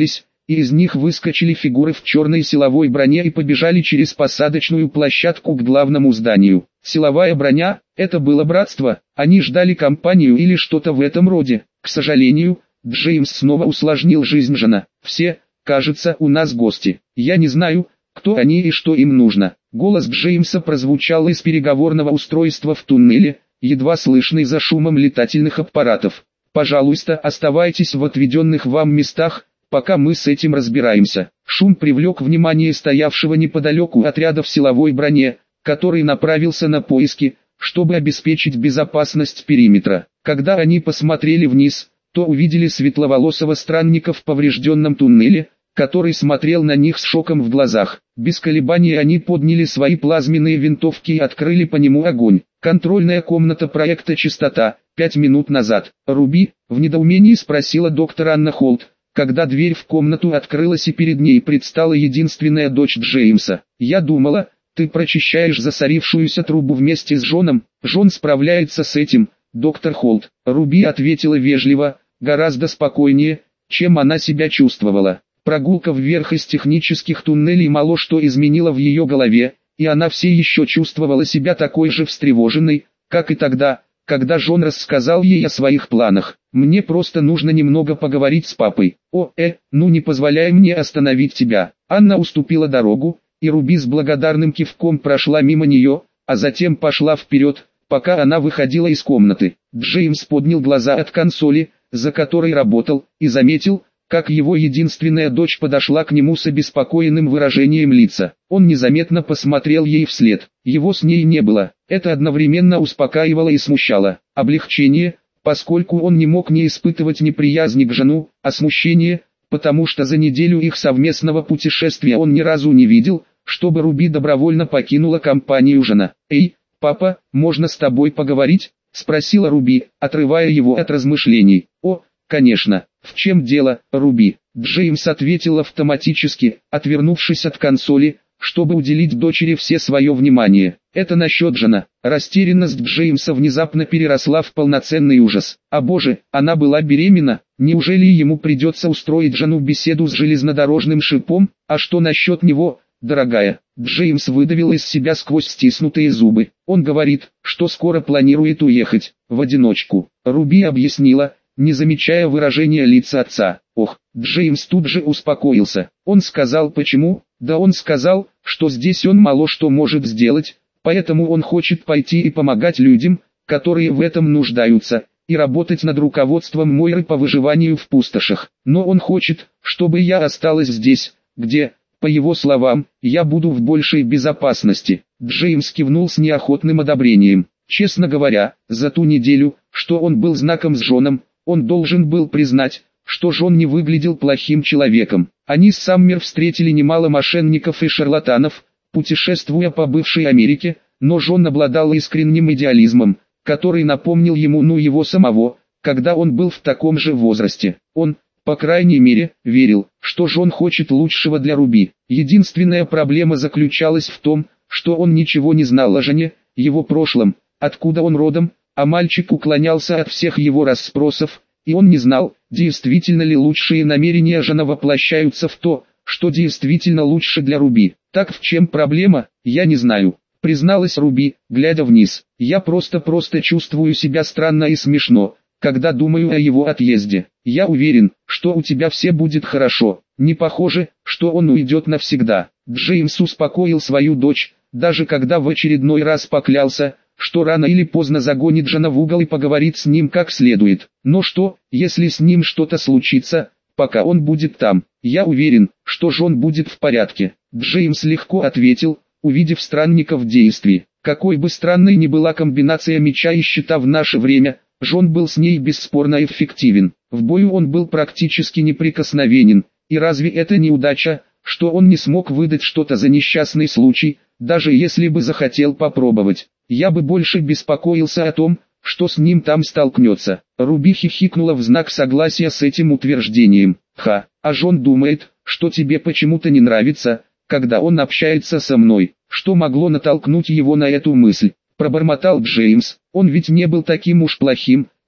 [SPEAKER 1] и из них выскочили фигуры в черной силовой броне и побежали через посадочную площадку к главному зданию. Силовая броня – это было братство, они ждали компанию или что-то в этом роде. К сожалению, Джеймс снова усложнил жизнь Жана. «Все, кажется, у нас гости. Я не знаю, кто они и что им нужно». Голос Джеймса прозвучал из переговорного устройства в туннеле, едва слышный за шумом летательных аппаратов. «Пожалуйста, оставайтесь в отведенных вам местах, пока мы с этим разбираемся». Шум привлек внимание стоявшего неподалеку отряда в силовой броне, который направился на поиски, чтобы обеспечить безопасность периметра. Когда они посмотрели вниз, то увидели светловолосого странника в поврежденном туннеле, который смотрел на них с шоком в глазах. Без колебаний они подняли свои плазменные винтовки и открыли по нему огонь. Контрольная комната проекта «Чистота», пять минут назад. «Руби?» — в недоумении спросила доктор Анна Холт, когда дверь в комнату открылась и перед ней предстала единственная дочь Джеймса. «Я думала, ты прочищаешь засорившуюся трубу вместе с Джоном. Джон справляется с этим, доктор Холт». Руби ответила вежливо, гораздо спокойнее, чем она себя чувствовала. Прогулка вверх из технических туннелей мало что изменила в ее голове, и она все еще чувствовала себя такой же встревоженной, как и тогда, когда Джон рассказал ей о своих планах. «Мне просто нужно немного поговорить с папой». «О, э, ну не позволяй мне остановить тебя». Анна уступила дорогу, и Руби с благодарным кивком прошла мимо нее, а затем пошла вперед, пока она выходила из комнаты. Джеймс поднял глаза от консоли, за которой работал, и заметил, как его единственная дочь подошла к нему с обеспокоенным выражением лица. Он незаметно посмотрел ей вслед. Его с ней не было. Это одновременно успокаивало и смущало. Облегчение, поскольку он не мог не испытывать неприязни к Жану, а смущение, потому что за неделю их совместного путешествия он ни разу не видел, чтобы Руби добровольно покинула компанию Жана. «Эй, папа, можно с тобой поговорить?» — спросила Руби, отрывая его от размышлений. «О, конечно. В чем дело, Руби?» Джеймс ответил автоматически, отвернувшись от консоли, чтобы уделить дочери все свое внимание. «Это насчет Жана». Растерянность Джеймса внезапно переросла в полноценный ужас. «О боже, она была беременна? Неужели ему придется устроить Жану беседу с железнодорожным шипом? А что насчет него, дорогая?» Джеймс выдавил из себя сквозь стиснутые зубы. «Он говорит, что скоро планирует уехать, в одиночку». Руби объяснила, не замечая выражения лица отца. Ох, Джеймс тут же успокоился. Он сказал почему? Да он сказал, что здесь он мало что может сделать, поэтому он хочет пойти и помогать людям, которые в этом нуждаются, и работать над руководством Мойры по выживанию в пустошах. Но он хочет, чтобы я осталась здесь, где, по его словам, я буду в большей безопасности. Джеймс кивнул с неохотным одобрением. Честно говоря, за ту неделю, что он был знаком с Джоном, он должен был признать, что Джон не выглядел плохим человеком. Они с Саммер встретили немало мошенников и шарлатанов, путешествуя по бывшей Америке, но Джон обладал искренним идеализмом, который напомнил ему ну его самого, когда он был в таком же возрасте. Он, по крайней мере, верил, что Джон хочет лучшего для Руби. Единственная проблема заключалась в том, что он ничего не знал о Жоне, его прошлом, откуда он родом, а мальчик уклонялся от всех его расспросов, и он не знал, действительно ли лучшие намерения Жана воплощаются в то, что действительно лучше для Руби. «Так в чем проблема, я не знаю», — призналась Руби, глядя вниз. «Я просто-просто чувствую себя странно и смешно, когда думаю о его отъезде. Я уверен, что у тебя все будет хорошо. Не похоже, что он уйдет навсегда». Джеймс успокоил свою дочь, даже когда в очередной раз поклялся, что рано или поздно загонит Жана в угол и поговорит с ним как следует. Но что, если с ним что-то случится, пока он будет там? Я уверен, что Джон будет в порядке. Джеймс легко ответил, увидев странника в действии. Какой бы странной ни была комбинация меча и щита в наше время, Джон был с ней бесспорно эффективен. В бою он был практически неприкосновенен, и разве это не удача, что он не смог выдать что-то за несчастный случай, даже если бы захотел попробовать? Я бы больше беспокоился о том, что с ним там столкнется. Руби хихикнула в знак согласия с этим утверждением. Ха, а Джон думает, что тебе почему-то не нравится, когда он общается со мной. Что могло натолкнуть его на эту мысль? Пробормотал Джеймс. Он ведь не был таким уж плохим,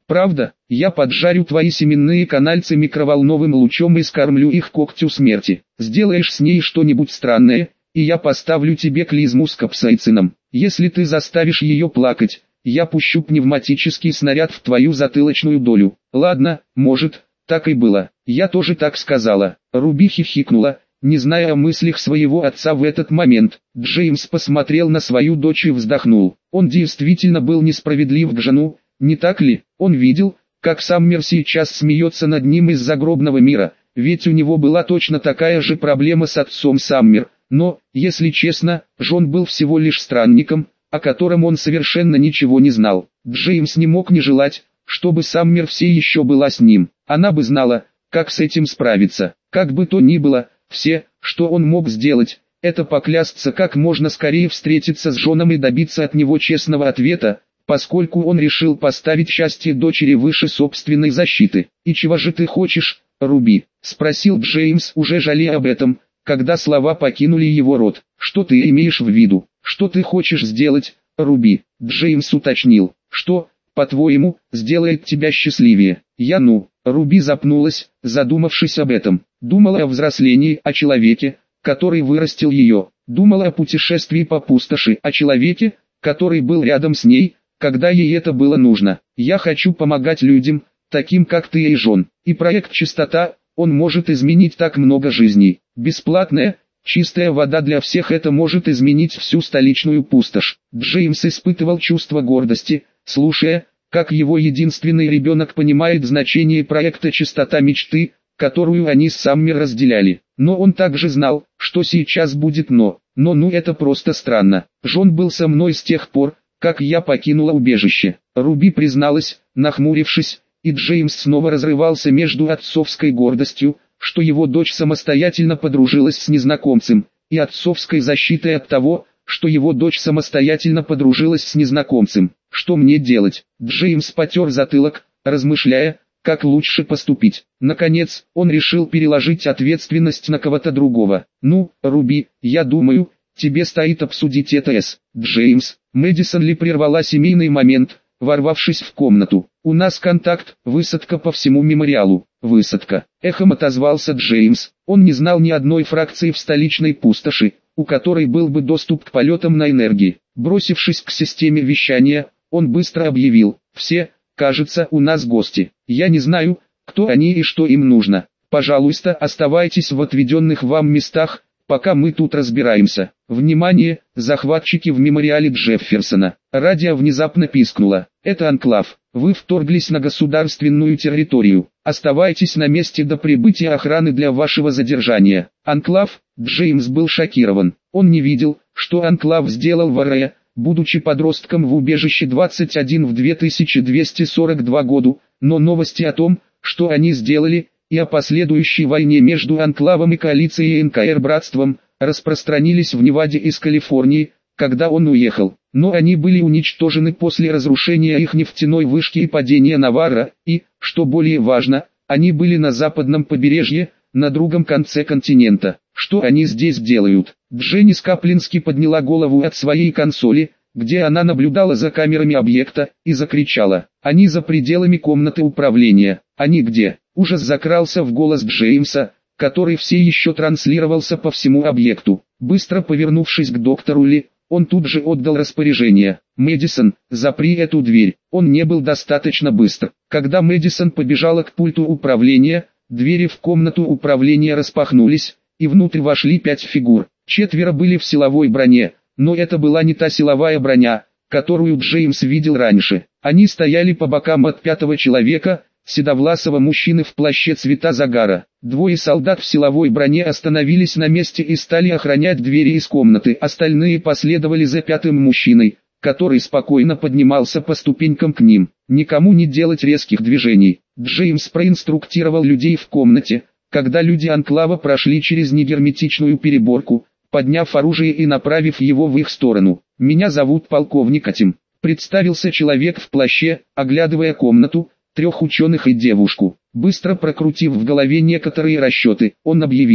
[SPEAKER 1] Правда, я поджарю твои семенные канальцы микроволновым лучом и скормлю их когтю смерти. Сделаешь с ней что-нибудь странное, и я поставлю тебе клизму с капсаицином. Если ты заставишь ее плакать, я пущу пневматический снаряд в твою затылочную долю. Ладно, может, так и было. Я тоже так сказала. Руби хихикнула, не зная о мыслях своего отца в этот момент. Джеймс посмотрел на свою дочь и вздохнул. Он действительно был несправедлив к жену, не так ли? Он видел, как Саммер сейчас смеется над ним из загробного мира, ведь у него была точно такая же проблема с отцом Саммер. Но, если честно, Джон был всего лишь странником, о котором он совершенно ничего не знал. Джеймс не мог не желать, чтобы Саммер все еще была с ним. Она бы знала, как с этим справиться. Как бы то ни было, все, что он мог сделать, это поклясться как можно скорее встретиться с Джоном и добиться от него честного ответа, поскольку он решил поставить счастье дочери выше собственной защиты. «И чего же ты хочешь, Руби?» – спросил Джеймс, уже жалея об этом, когда слова покинули его рот. «Что ты имеешь в виду? Что ты хочешь сделать, Руби?» Джеймс уточнил. «Что, по-твоему, сделает тебя счастливее?» «Я ну...» Руби запнулась, задумавшись об этом. Думала о взрослении, о человеке, который вырастил ее. Думала о путешествии по пустоши, о человеке, который был рядом с ней, когда ей это было нужно. «Я хочу помогать людям, таким как ты и Джон. И проект «Чистота», он может изменить так много жизней. Бесплатная, чистая вода для всех — это может изменить всю столичную пустошь». Джеймс испытывал чувство гордости, слушая, как его единственный ребенок понимает значение проекта «Чистота мечты», которую они с Саммер разделяли. Но он также знал, что сейчас будет «но». Но ну это просто странно. Джон был со мной с тех пор, как я покинула убежище. Руби призналась, нахмурившись, и Джеймс снова разрывался между отцовской гордостью, что его дочь самостоятельно подружилась с незнакомцем, и отцовской защитой от того, что его дочь самостоятельно подружилась с незнакомцем. «Что мне делать?» Джеймс потер затылок, размышляя, как лучше поступить. Наконец, он решил переложить ответственность на кого-то другого. «Ну, Руби, я думаю, тебе стоит обсудить это с Джеймс». Мэдисон Ли прервала семейный момент, ворвавшись в комнату. «У нас контакт, высадка по всему мемориалу». «Высадка», — эхом отозвался Джеймс. Он не знал ни одной фракции в столичной пустоши, у которой был бы доступ к полетам на энергии. Бросившись к системе вещания, он быстро объявил: «Все, кажется, у нас гости. Я не знаю, кто они и что им нужно. Пожалуйста, оставайтесь в отведенных вам местах, пока мы тут разбираемся. Внимание, захватчики в мемориале Джефферсона». Радио внезапно пискнуло. «Это анклав. Вы вторглись на государственную территорию. Оставайтесь на месте до прибытия охраны для вашего задержания». Анклав. Джеймс был шокирован. Он не видел, что анклав сделал в АРЭ, будучи подростком в убежище двадцать один в две тысячи двести сорок два году, но новости о том, что они сделали, и о последующей войне между анклавом и коалицией эн ка эр-братством, распространились в Неваде из Калифорнии, когда он уехал. Но они были уничтожены после разрушения их нефтяной вышки и падения Наварро, и, что более важно, они были на западном побережье, на другом конце континента. Что они здесь делают? Дженнис Каплински подняла голову от своей консоли, где она наблюдала за камерами объекта, и закричала: «Они за пределами комнаты управления». «Они где?» Ужас закрался в голос Джеймса, который все еще транслировался по всему объекту. Быстро повернувшись к доктору Ли, он тут же отдал распоряжение: «Мэдисон, запри эту дверь». Он не был достаточно быстр. Когда Мэдисон побежала к пульту управления, двери в комнату управления распахнулись, и внутрь вошли пять фигур. Четверо были в силовой броне, но это была не та силовая броня, которую Джеймс видел раньше. Они стояли по бокам от пятого человека, седовласого мужчины в плаще цвета загара. Двое солдат в силовой броне остановились на месте и стали охранять двери из комнаты. Остальные последовали за пятым мужчиной, который спокойно поднимался по ступенькам к ним. Никому не делать резких движений. Джеймс проинструктировал людей в комнате, когда люди анклава прошли через негерметичную переборку, подняв оружие и направив его в их сторону. «Меня зовут полковник Атим», — представился человек в плаще, оглядывая комнату, трех ученых и девушку. Быстро прокрутив в голове некоторые расчеты, он объявил: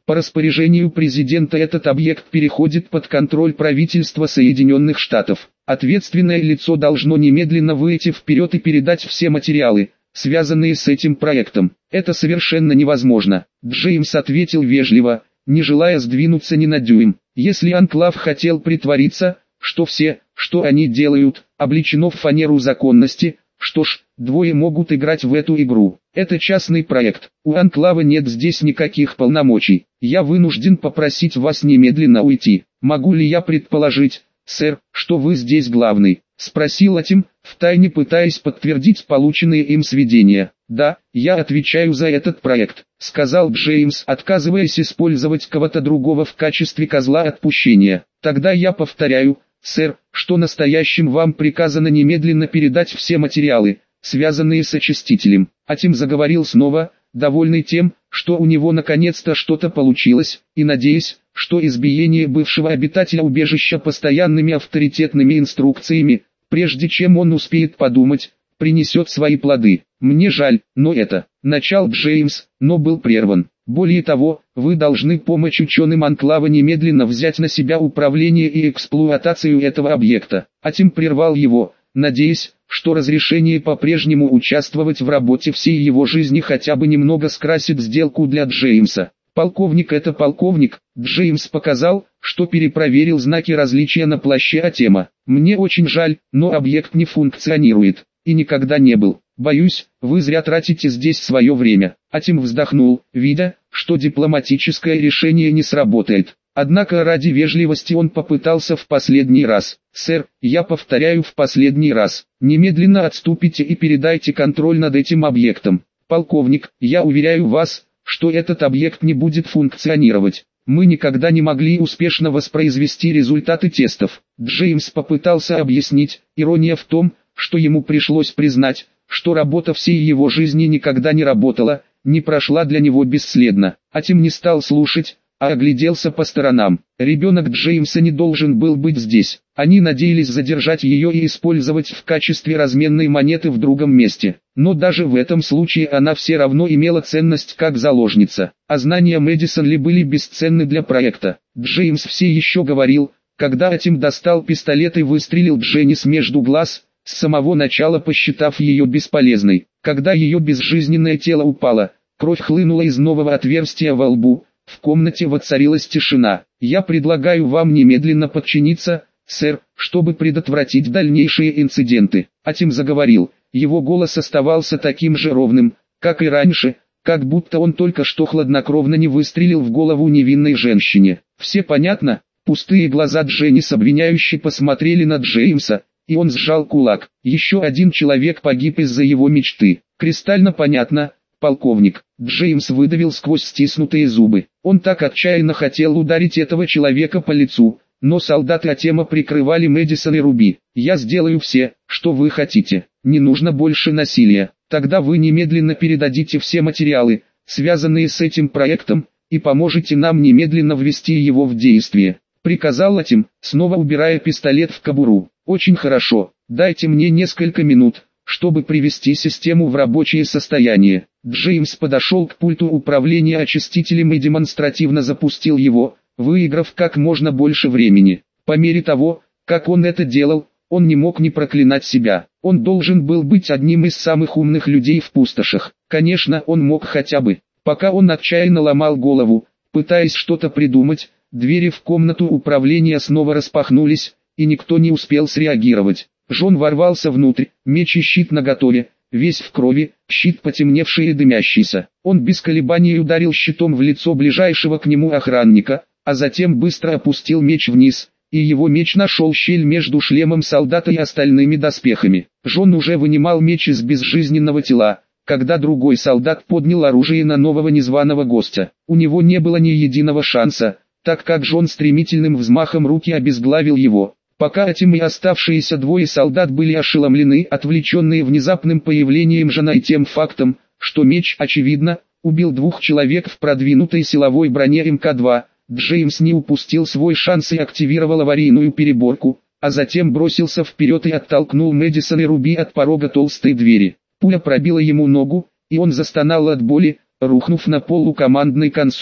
[SPEAKER 1] По распоряжению президента этот объект переходит под контроль правительства Соединенных Штатов. Ответственное лицо должно немедленно выйти вперед и передать все материалы, связанные с этим проектом. Это совершенно невозможно. Джеймс ответил вежливо, не желая сдвинуться ни на дюйм. Если Анклав хотел притвориться, что все, что они делают, облечено в фанеру законности, что ж, двое могут играть в эту игру. Это частный проект. У Анклава нет здесь никаких полномочий. Я вынужден попросить вас немедленно уйти. Могу ли я предположить, сэр, что вы здесь главный? Спросил Атим, втайне пытаясь подтвердить полученные им сведения. Да, я отвечаю за этот проект, сказал Джеймс, отказываясь использовать кого-то другого в качестве козла отпущения. Тогда я повторяю, сэр, что настоящим вам приказано немедленно передать все материалы, связанные с очистителем. Атим заговорил снова, довольный тем, что у него наконец-то что-то получилось, и надеясь, что избиение бывшего обитателя убежища постоянными авторитетными инструкциями, прежде чем он успеет подумать, принесет свои плоды. Мне жаль, но это, начал Джеймс, но был прерван. Более того, вы должны помочь ученым Анклава немедленно взять на себя управление и эксплуатацию этого объекта. Атим прервал его, надеясь, что разрешение по-прежнему участвовать в работе всей его жизни хотя бы немного скрасит сделку для Джеймса. Полковник это полковник, Джеймс показал, что перепроверил знаки различия на плаще Атема. Мне очень жаль, но объект не функционирует, и никогда не был. Боюсь, вы зря тратите здесь свое время. Атим вздохнул, видя, что дипломатическое решение не сработает. Однако ради вежливости он попытался в последний раз. «Сэр, я повторяю в последний раз, немедленно отступите и передайте контроль над этим объектом. Полковник, я уверяю вас, что этот объект не будет функционировать. Мы никогда не могли успешно воспроизвести результаты тестов». Джеймс попытался объяснить, ирония в том, что ему пришлось признать, что работа всей его жизни никогда не работала, не прошла для него бесследно. Атим не стал слушать, а огляделся по сторонам. Ребенок Джеймса не должен был быть здесь. Они надеялись задержать ее и использовать в качестве разменной монеты в другом месте. Но даже в этом случае она все равно имела ценность как заложница. А знания Мэдисон Ли были бесценны для проекта. Джеймс все еще говорил, когда Атим достал пистолет и выстрелил Дженнис между глаз, с самого начала посчитав ее бесполезной. Когда ее безжизненное тело упало, кровь хлынула из нового отверстия во лбу. В комнате воцарилась тишина. «Я предлагаю вам немедленно подчиниться, сэр, чтобы предотвратить дальнейшие инциденты». Атим заговорил. Его голос оставался таким же ровным, как и раньше, как будто он только что хладнокровно не выстрелил в голову невинной женщине. «Все понятно?» Пустые глаза Дженнис обвиняюще посмотрели на Джеймса, и он сжал кулак. Еще один человек погиб из-за его мечты. «Кристально понятно, полковник». Джеймс выдавил сквозь стиснутые зубы. Он так отчаянно хотел ударить этого человека по лицу, но солдаты Атема прикрывали Мэдисон и Руби. «Я сделаю все, что вы хотите. Не нужно больше насилия. Тогда вы немедленно передадите все материалы, связанные с этим проектом, и поможете нам немедленно ввести его в действие», — приказал Атем, снова убирая пистолет в кобуру. «Очень хорошо. Дайте мне несколько минут, чтобы привести систему в рабочее состояние». Джеймс подошел к пульту управления очистителем и демонстративно запустил его, выиграв как можно больше времени. По мере того, как он это делал, он не мог не проклинать себя. Он должен был быть одним из самых умных людей в пустошах. Конечно, он мог хотя бы. Пока он отчаянно ломал голову, пытаясь что-то придумать, двери в комнату управления снова распахнулись, и никто не успел среагировать. Джон ворвался внутрь, меч и щит наготове, весь в крови, щит потемневший и дымящийся. Он без колебаний ударил щитом в лицо ближайшего к нему охранника, а затем быстро опустил меч вниз, и его меч нашел щель между шлемом солдата и остальными доспехами. Джон уже вынимал меч из безжизненного тела, когда другой солдат поднял оружие на нового незваного гостя. У него не было ни единого шанса, так как Джон стремительным взмахом руки обезглавил его. Пока Атим и оставшиеся двое солдат были ошеломлены, отвлеченные внезапным появлением Жана и тем фактом, что меч, очевидно, убил двух человек в продвинутой силовой броне эм ка два, Джеймс не упустил свой шанс и активировал аварийную переборку, а затем бросился вперед и оттолкнул Мэдисон и Руби от порога толстой двери. Пуля пробила ему ногу, и он застонал от боли, рухнув на пол у командной консоли.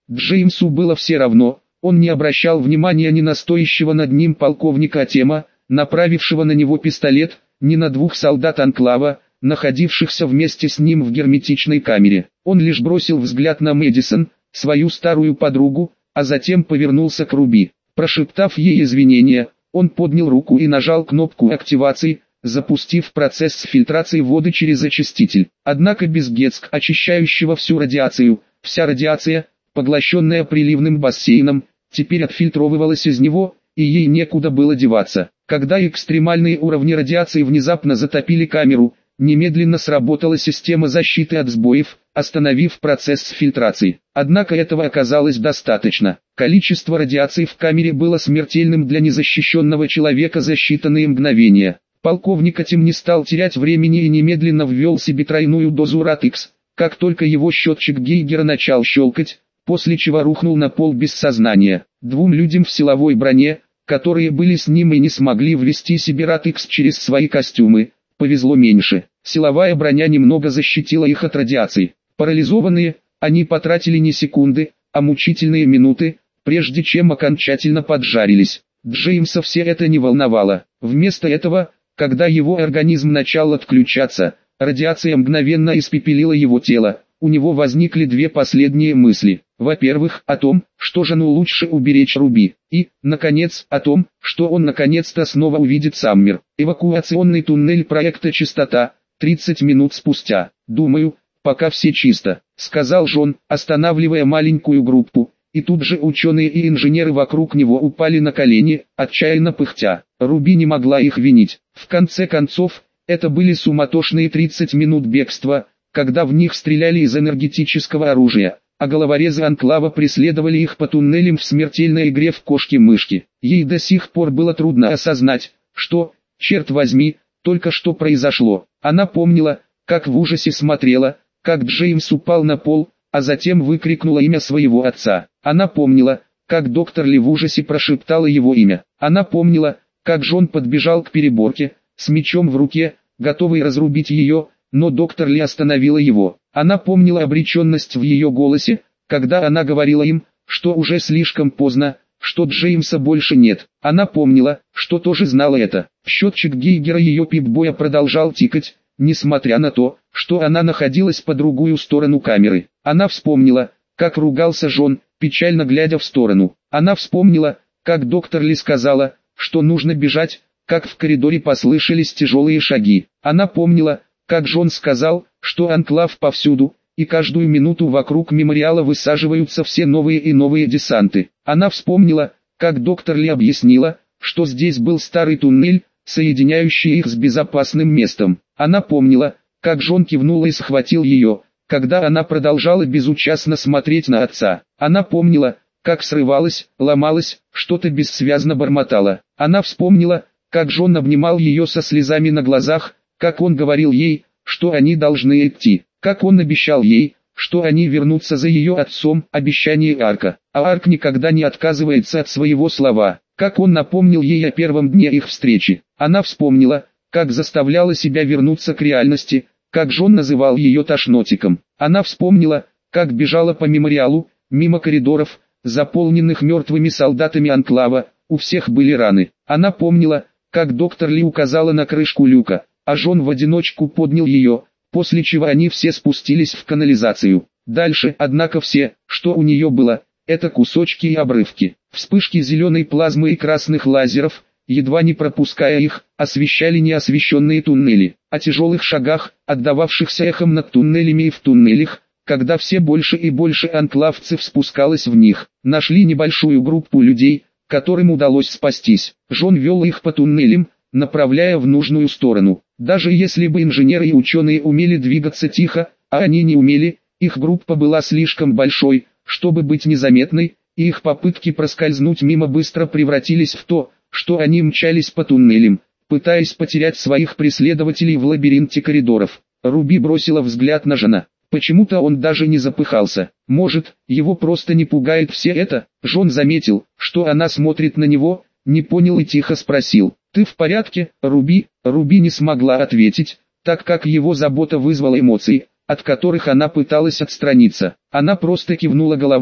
[SPEAKER 1] Джеймсу было все равно, он не обращал внимания ни на стоящего над ним полковника Атема, направившего на него пистолет, ни на двух солдат Анклава, находившихся вместе с ним в герметичной камере. Он лишь бросил взгляд на Мэдисон, свою старую подругу, а затем повернулся к Руби. Прошептав ей извинения, он поднял руку и нажал кнопку активации, запустив процесс фильтрации воды через очиститель. Однако без Гетск, очищающего всю радиацию, вся радиация, поглощенная приливным бассейном, теперь отфильтровывалась из него, и ей некуда было деваться. Когда экстремальные уровни радиации внезапно затопили камеру, немедленно сработала система защиты от сбоев, остановив процесс фильтрации. Однако этого оказалось достаточно. Количество радиации в камере было смертельным для незащищенного человека за считанные мгновения. Полковник Атем не стал терять времени и немедленно ввел себе тройную дозу Ратикс, как только его счетчик Гейгера начал щелкать, после чего рухнул на пол без сознания. Двум людям в силовой броне, которые были с ним и не смогли ввести себе Ратикс через свои костюмы, повезло меньше. Силовая броня немного защитила их от радиации. Парализованные, они потратили не секунды, а мучительные минуты, прежде чем окончательно поджарились. Джеймса все это не волновало. Вместо этого, когда его организм начал отключаться, радиация мгновенно испепелила его тело. У него возникли две последние мысли. Во-первых, о том, что жену лучше уберечь Руби. И, наконец, о том, что он наконец-то снова увидит Саммер. Эвакуационный туннель проекта «Чистота», тридцать минут спустя. «Думаю, пока все чисто», — сказал Джон, останавливая маленькую группу. И тут же ученые и инженеры вокруг него упали на колени, отчаянно пыхтя. Руби не могла их винить. В конце концов, это были суматошные тридцать минут бегства, когда в них стреляли из энергетического оружия, а головорезы Анклава преследовали их по туннелям в смертельной игре в кошки-мышки. Ей до сих пор было трудно осознать, что, черт возьми, только что произошло. Она помнила, как в ужасе смотрела, как Джеймс упал на пол, а затем выкрикнула имя своего отца. Она помнила, как доктор Ли в ужасе прошептала его имя. Она помнила, как Джон подбежал к переборке, с мечом в руке, готовый разрубить ее, но доктор Ли остановила его. Она помнила обреченность в ее голосе, когда она говорила им, что уже слишком поздно, что Джеймса больше нет. Она помнила, что тоже знала это. Счетчик Гейгера ее пип-боя продолжал тикать, несмотря на то, что она находилась по другую сторону камеры. Она вспомнила, как ругался Джон, печально глядя в сторону. Она вспомнила, как доктор Ли сказала, что нужно бежать, как в коридоре послышались тяжелые шаги. Она помнила, как Джон сказал, что Анклав повсюду, и каждую минуту вокруг мемориала высаживаются все новые и новые десанты. Она вспомнила, как доктор Ли объяснила, что здесь был старый туннель, соединяющий их с безопасным местом. Она помнила, как Джон кивнул и схватил ее, когда она продолжала безучастно смотреть на отца. Она помнила, как срывалась, ломалась, что-то бессвязно бормотала. Она вспомнила, как Джон обнимал ее со слезами на глазах, как он говорил ей, что они должны идти, как он обещал ей, что они вернутся за ее отцом, обещание Арка. А Арк никогда не отказывается от своего слова, как он напомнил ей о первом дне их встречи. Она вспомнила, как заставляла себя вернуться к реальности, как Джон называл ее тошнотиком. Она вспомнила, как бежала по мемориалу, мимо коридоров, заполненных мертвыми солдатами Анклава, у всех были раны. Она помнила, как доктор Ли указала на крышку люка, а Джон в одиночку поднял ее, после чего они все спустились в канализацию. Дальше, однако все, что у нее было, это кусочки и обрывки. Вспышки зеленой плазмы и красных лазеров, едва не пропуская их, освещали неосвещенные туннели. О тяжелых шагах, отдававшихся эхом над туннелями и в туннелях, когда все больше и больше анклавцев спускалось в них. Нашли небольшую группу людей, которым удалось спастись. Джон вел их по туннелям, направляя в нужную сторону. Даже если бы инженеры и ученые умели двигаться тихо, а они не умели, их группа была слишком большой, чтобы быть незаметной, и их попытки проскользнуть мимо быстро превратились в то, что они мчались по туннелям, пытаясь потерять своих преследователей в лабиринте коридоров. Руби бросила взгляд на Джона. Почему-то он даже не запыхался. Может, его просто не пугает все это? Джон заметил, что она смотрит на него, не понял и тихо спросил: «Ты в порядке, Руби?» Руби не смогла ответить, так как его забота вызвала эмоции, от которых она пыталась отстраниться. Она просто кивнула головой,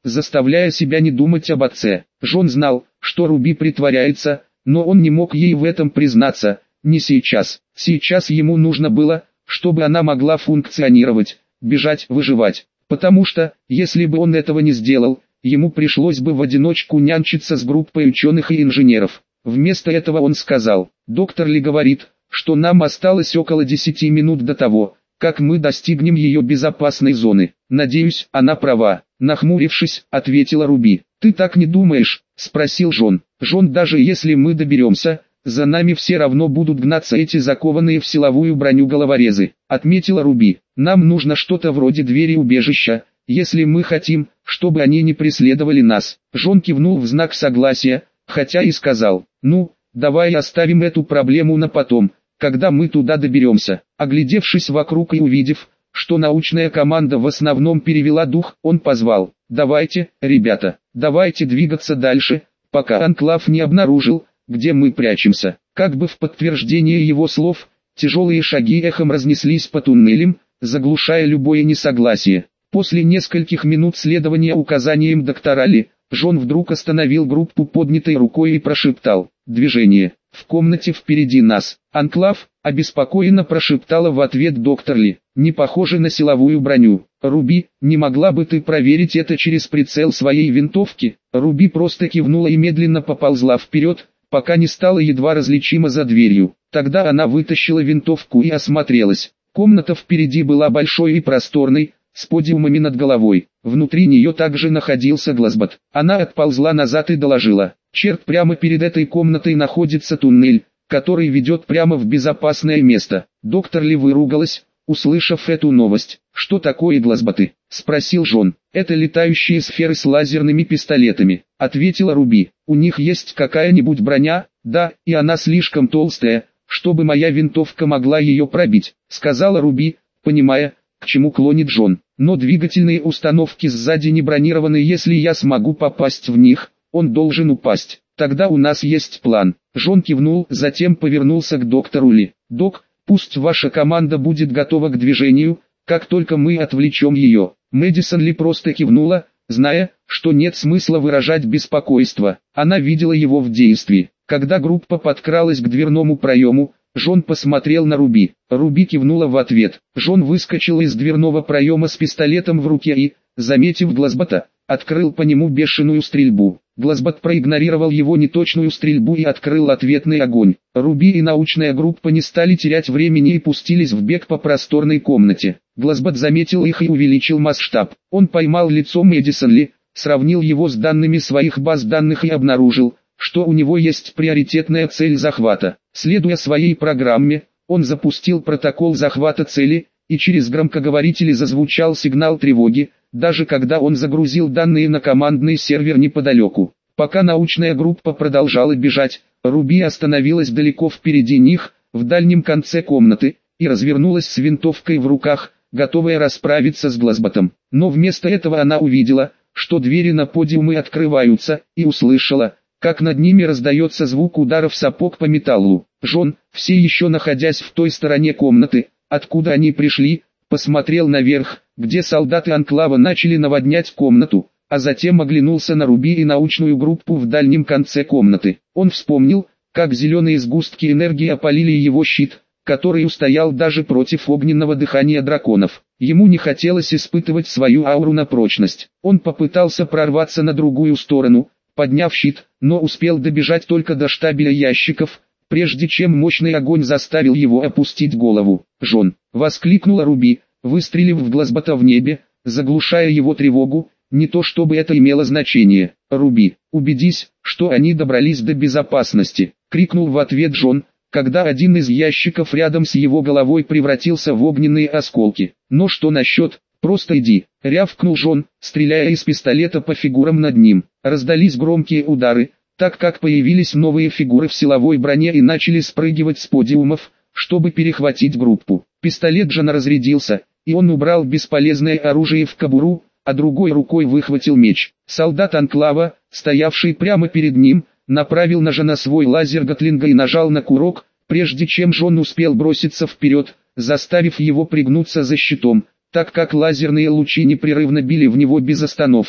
[SPEAKER 1] заставляя себя не думать об отце. Джон знал, что Руби притворяется, но он не мог ей в этом признаться, не сейчас. Сейчас ему нужно было, чтобы она могла функционировать, бежать, выживать. Потому что, если бы он этого не сделал, ему пришлось бы в одиночку нянчиться с группой ученых и инженеров. Вместо этого он сказал: «Доктор Ли говорит, что нам осталось около десяти минут до того, как мы достигнем ее безопасной зоны. Надеюсь, она права». Нахмурившись, ответила Руби. «Ты так не думаешь?» – спросил Джон. «Джон, даже если мы доберемся, за нами все равно будут гнаться эти закованные в силовую броню головорезы», – отметила Руби. «Нам нужно что-то вроде двери убежища, если мы хотим, чтобы они не преследовали нас». Джон кивнул в знак согласия, хотя и сказал: «Ну, давай оставим эту проблему на потом, когда мы туда доберемся». Оглядевшись вокруг и увидев, что научная команда в основном перевела дух, он позвал: «Давайте, ребята, давайте двигаться дальше, пока Анклав не обнаружил, где мы прячемся». Как бы в подтверждение его слов, тяжелые шаги эхом разнеслись по туннелям, заглушая любое несогласие. После нескольких минут следования указаниям доктора Ли, Джон вдруг остановил группу поднятой рукой и прошептал: «Движение! В комнате впереди нас!» «Анклав!» — обеспокоенно прошептала в ответ доктор Ли. «Не похоже на силовую броню. Руби, не могла бы ты проверить это через прицел своей винтовки?» Руби просто кивнула и медленно поползла вперед, пока не стала едва различима за дверью. Тогда она вытащила винтовку и осмотрелась. Комната впереди была большой и просторной, с подиумами над головой. Внутри нее также находился Глазбот. Она отползла назад и доложила: «Черт, прямо перед этой комнатой находится туннель, который ведет прямо в безопасное место». Доктор Ли выругалась, услышав эту новость. «Что такое Глазботы?» — спросил Джон. «Это летающие сферы с лазерными пистолетами», — ответила Руби. «У них есть какая-нибудь броня?» «Да, и она слишком толстая, чтобы моя винтовка могла ее пробить», — сказала Руби, понимая, к чему клонит Джон. «Но двигательные установки сзади не бронированы, если я смогу попасть в них, он должен упасть. Тогда у нас есть план». Джон кивнул, затем повернулся к доктору Ли. «Док, пусть ваша команда будет готова к движению, как только мы отвлечем ее». Мэдисон Ли просто кивнула, зная, что нет смысла выражать беспокойство. Она видела его в действии. Когда группа подкралась к дверному проему, Джон посмотрел на Руби. Руби кивнула в ответ. Джон выскочил из дверного проема с пистолетом в руке и, заметив Глазбота, открыл по нему бешеную стрельбу. Глазбот проигнорировал его неточную стрельбу и открыл ответный огонь. Руби и научная группа не стали терять времени и пустились в бег по просторной комнате. Глазбот заметил их и увеличил масштаб. Он поймал лицо Мэдисон Ли, сравнил его с данными своих баз данных и обнаружил, что у него есть приоритетная цель захвата. Следуя своей программе, он запустил протокол захвата цели, и через громкоговорители зазвучал сигнал тревоги, даже когда он загрузил данные на командный сервер неподалеку. Пока научная группа продолжала бежать, Руби остановилась далеко впереди них, в дальнем конце комнаты, и развернулась с винтовкой в руках, готовая расправиться с Глазботом. Но вместо этого она увидела, что двери на подиумы открываются, и услышала, как над ними раздается звук ударов сапог по металлу. Джон, все еще находясь в той стороне комнаты, откуда они пришли, посмотрел наверх, где солдаты Анклава начали наводнять комнату, а затем оглянулся на Руби и научную группу в дальнем конце комнаты. Он вспомнил, как зеленые сгустки энергии опалили его щит, который устоял даже против огненного дыхания драконов. Ему не хотелось испытывать свою ауру на прочность. Он попытался прорваться на другую сторону, подняв щит, но успел добежать только до штабеля ящиков, прежде чем мощный огонь заставил его опустить голову. «Джон!» — воскликнула Руби, выстрелив в Глазбота в небе, заглушая его тревогу. Не то чтобы это имело значение. «Руби, убедись, что они добрались до безопасности!» — крикнул в ответ Джон, когда один из ящиков рядом с его головой превратился в огненные осколки. «Но что насчет? Просто иди!» — рявкнул Джон, стреляя из пистолета по фигурам над ним. Раздались громкие удары, так как появились новые фигуры в силовой броне и начали спрыгивать с подиумов, чтобы перехватить группу. Пистолет Джона разрядился, и он убрал бесполезное оружие в кобуру, а другой рукой выхватил меч. Солдат Анклава, стоявший прямо перед ним, направил на Джона свой лазер Гатлинга и нажал на курок, прежде чем Джон успел броситься вперед, заставив его пригнуться за щитом, так как лазерные лучи непрерывно били в него без остановки.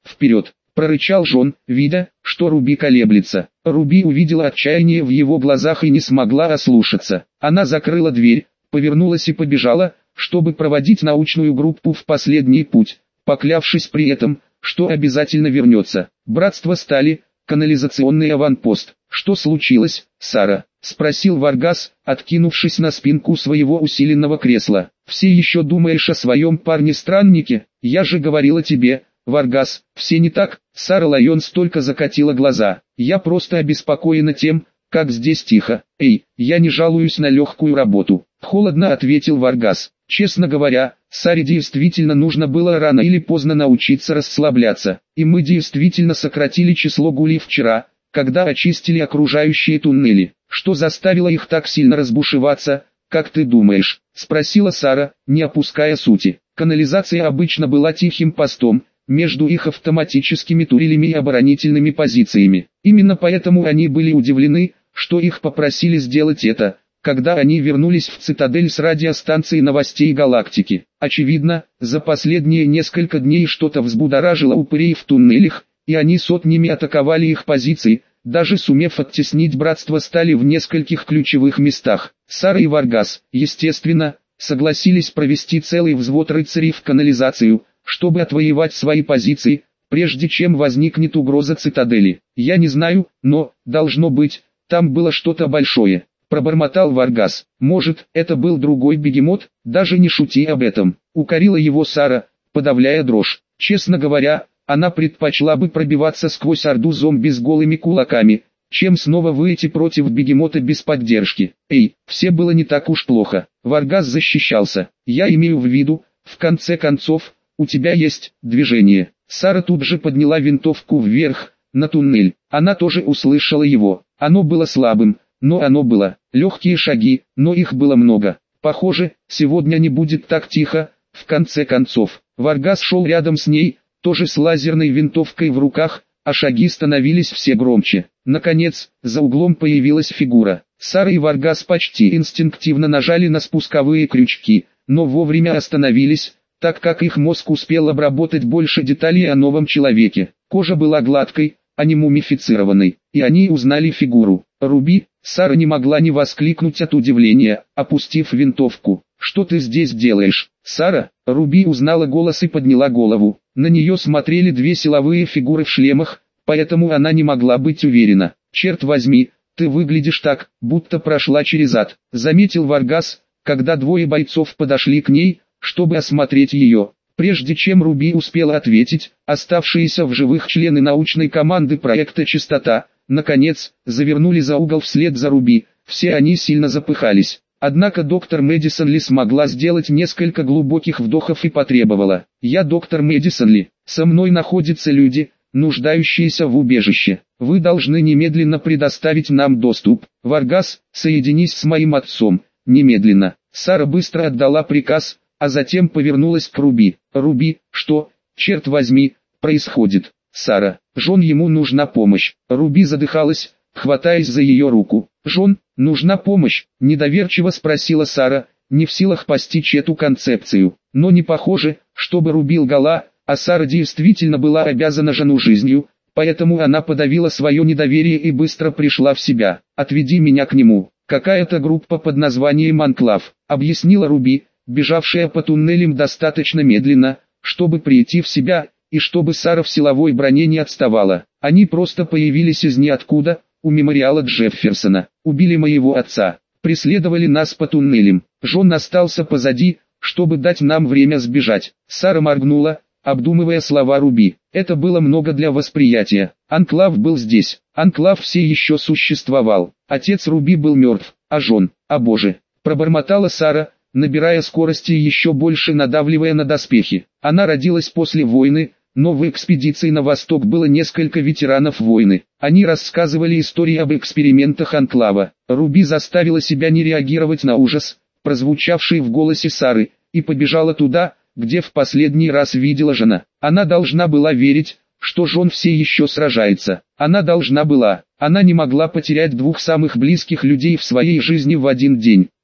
[SPEAKER 1] вперед!» — прорычал Джон, видя, что Руби колеблется. Руби увидела отчаяние в его глазах и не смогла ослушаться. Она закрыла дверь, повернулась и побежала, чтобы проводить научную группу в последний путь, поклявшись при этом, что обязательно вернется. Братство стали, канализационный аванпост. «Что случилось, Сара?» — спросил Варгас, откинувшись на спинку своего усиленного кресла. «Все еще думаешь о своем парне-страннике? Я же говорила тебе, Варгас, все не так». Сара Лайонс только закатила глаза. «Я просто обеспокоена тем, как здесь тихо. Эй, я не жалуюсь на легкую работу», — холодно ответил Варгас. «Честно говоря, Саре действительно нужно было рано или поздно научиться расслабляться, и мы действительно сократили число гулей вчера, когда очистили окружающие туннели. Что заставило их так сильно разбушеваться, как ты думаешь?» — спросила Сара, не опуская сути. Канализация обычно была тихим постом между их автоматическими турелями и оборонительными позициями. Именно поэтому они были удивлены, что их попросили сделать это, когда они вернулись в цитадель с радиостанцией новостей галактики. Очевидно, за последние несколько дней что-то взбудоражило упырей в туннелях, и они сотнями атаковали их позиции, даже сумев оттеснить братство стали в нескольких ключевых местах. Сара и Варгас, естественно, согласились провести целый взвод рыцарей в канализацию, чтобы отвоевать свои позиции, прежде чем возникнет угроза цитадели. «Я не знаю, но, должно быть, там было что-то большое», — пробормотал Варгас. «Может, это был другой бегемот? Даже не шути об этом», — укорила его Сара, подавляя дрожь. Честно говоря, она предпочла бы пробиваться сквозь орду зомби с голыми кулаками, чем снова выйти против бегемота без поддержки. «Эй, все было не так уж плохо», — Варгас защищался. «Я имею в виду, в конце концов, у тебя есть движение». Сара тут же подняла винтовку вверх, на туннель. Она тоже услышала его. Оно было слабым, но оно было. Легкие шаги, но их было много. Похоже, сегодня не будет так тихо. В конце концов, Варгас шел рядом с ней, тоже с лазерной винтовкой в руках, а шаги становились все громче. Наконец, за углом появилась фигура. Сара и Варгас почти инстинктивно нажали на спусковые крючки, но вовремя остановились, так как их мозг успел обработать больше деталей о новом человеке. Кожа была гладкой, а не мумифицированной, и они узнали фигуру. «Руби!» Сара не могла не воскликнуть от удивления, опустив винтовку. «Что ты здесь делаешь, Сара?» Руби узнала голос и подняла голову. На нее смотрели две силовые фигуры в шлемах, поэтому она не могла быть уверена. «Черт возьми, ты выглядишь так, будто прошла через ад», — заметил Варгас, когда двое бойцов подошли к ней, чтобы осмотреть ее. Прежде чем Руби успела ответить, оставшиеся в живых члены научной команды проекта «Чистота», наконец, завернули за угол вслед за Руби. Все они сильно запыхались. Однако доктор Мэдисон Ли смогла сделать несколько глубоких вдохов и потребовала: «Я доктор Мэдисон Ли, со мной находятся люди, нуждающиеся в убежище. Вы должны немедленно предоставить нам доступ. Варгас, соединись с моим отцом, немедленно». Сара быстро отдала приказ, а затем повернулась к Руби. «Руби, что, черт возьми, происходит?» «Сара, Джон, ему нужна помощь». Руби задыхалась, хватаясь за ее руку. «Джон, нужна помощь?» – недоверчиво спросила Сара, не в силах постичь эту концепцию. Но не похоже, чтобы Руби лгала, а Сара действительно была обязана Джону жизнью, поэтому она подавила свое недоверие и быстро пришла в себя. «Отведи меня к нему. Какая-то группа под названием «Анклав», — объяснила Руби, бежавшая по туннелям достаточно медленно, чтобы прийти в себя, и чтобы Сара в силовой броне не отставала. Они просто появились из ниоткуда, у мемориала Джефферсона, убили моего отца, преследовали нас по туннелям. Джон остался позади, чтобы дать нам время сбежать». Сара моргнула, обдумывая слова Руби. Это было много для восприятия. Анклав был здесь. Анклав все еще существовал. Отец Руби был мертв, а Джон, о боже, пробормотала Сара, набирая скорости и еще больше надавливая на доспехи. Она родилась после войны, но в экспедиции на восток было несколько ветеранов войны. Они рассказывали истории об экспериментах Анклава. Руби заставила себя не реагировать на ужас, прозвучавший в голосе Сары, и побежала туда, где в последний раз видела Джона. Она должна была верить, что Джон все еще сражается. Она должна была. Она не могла потерять двух самых близких людей в своей жизни в один день.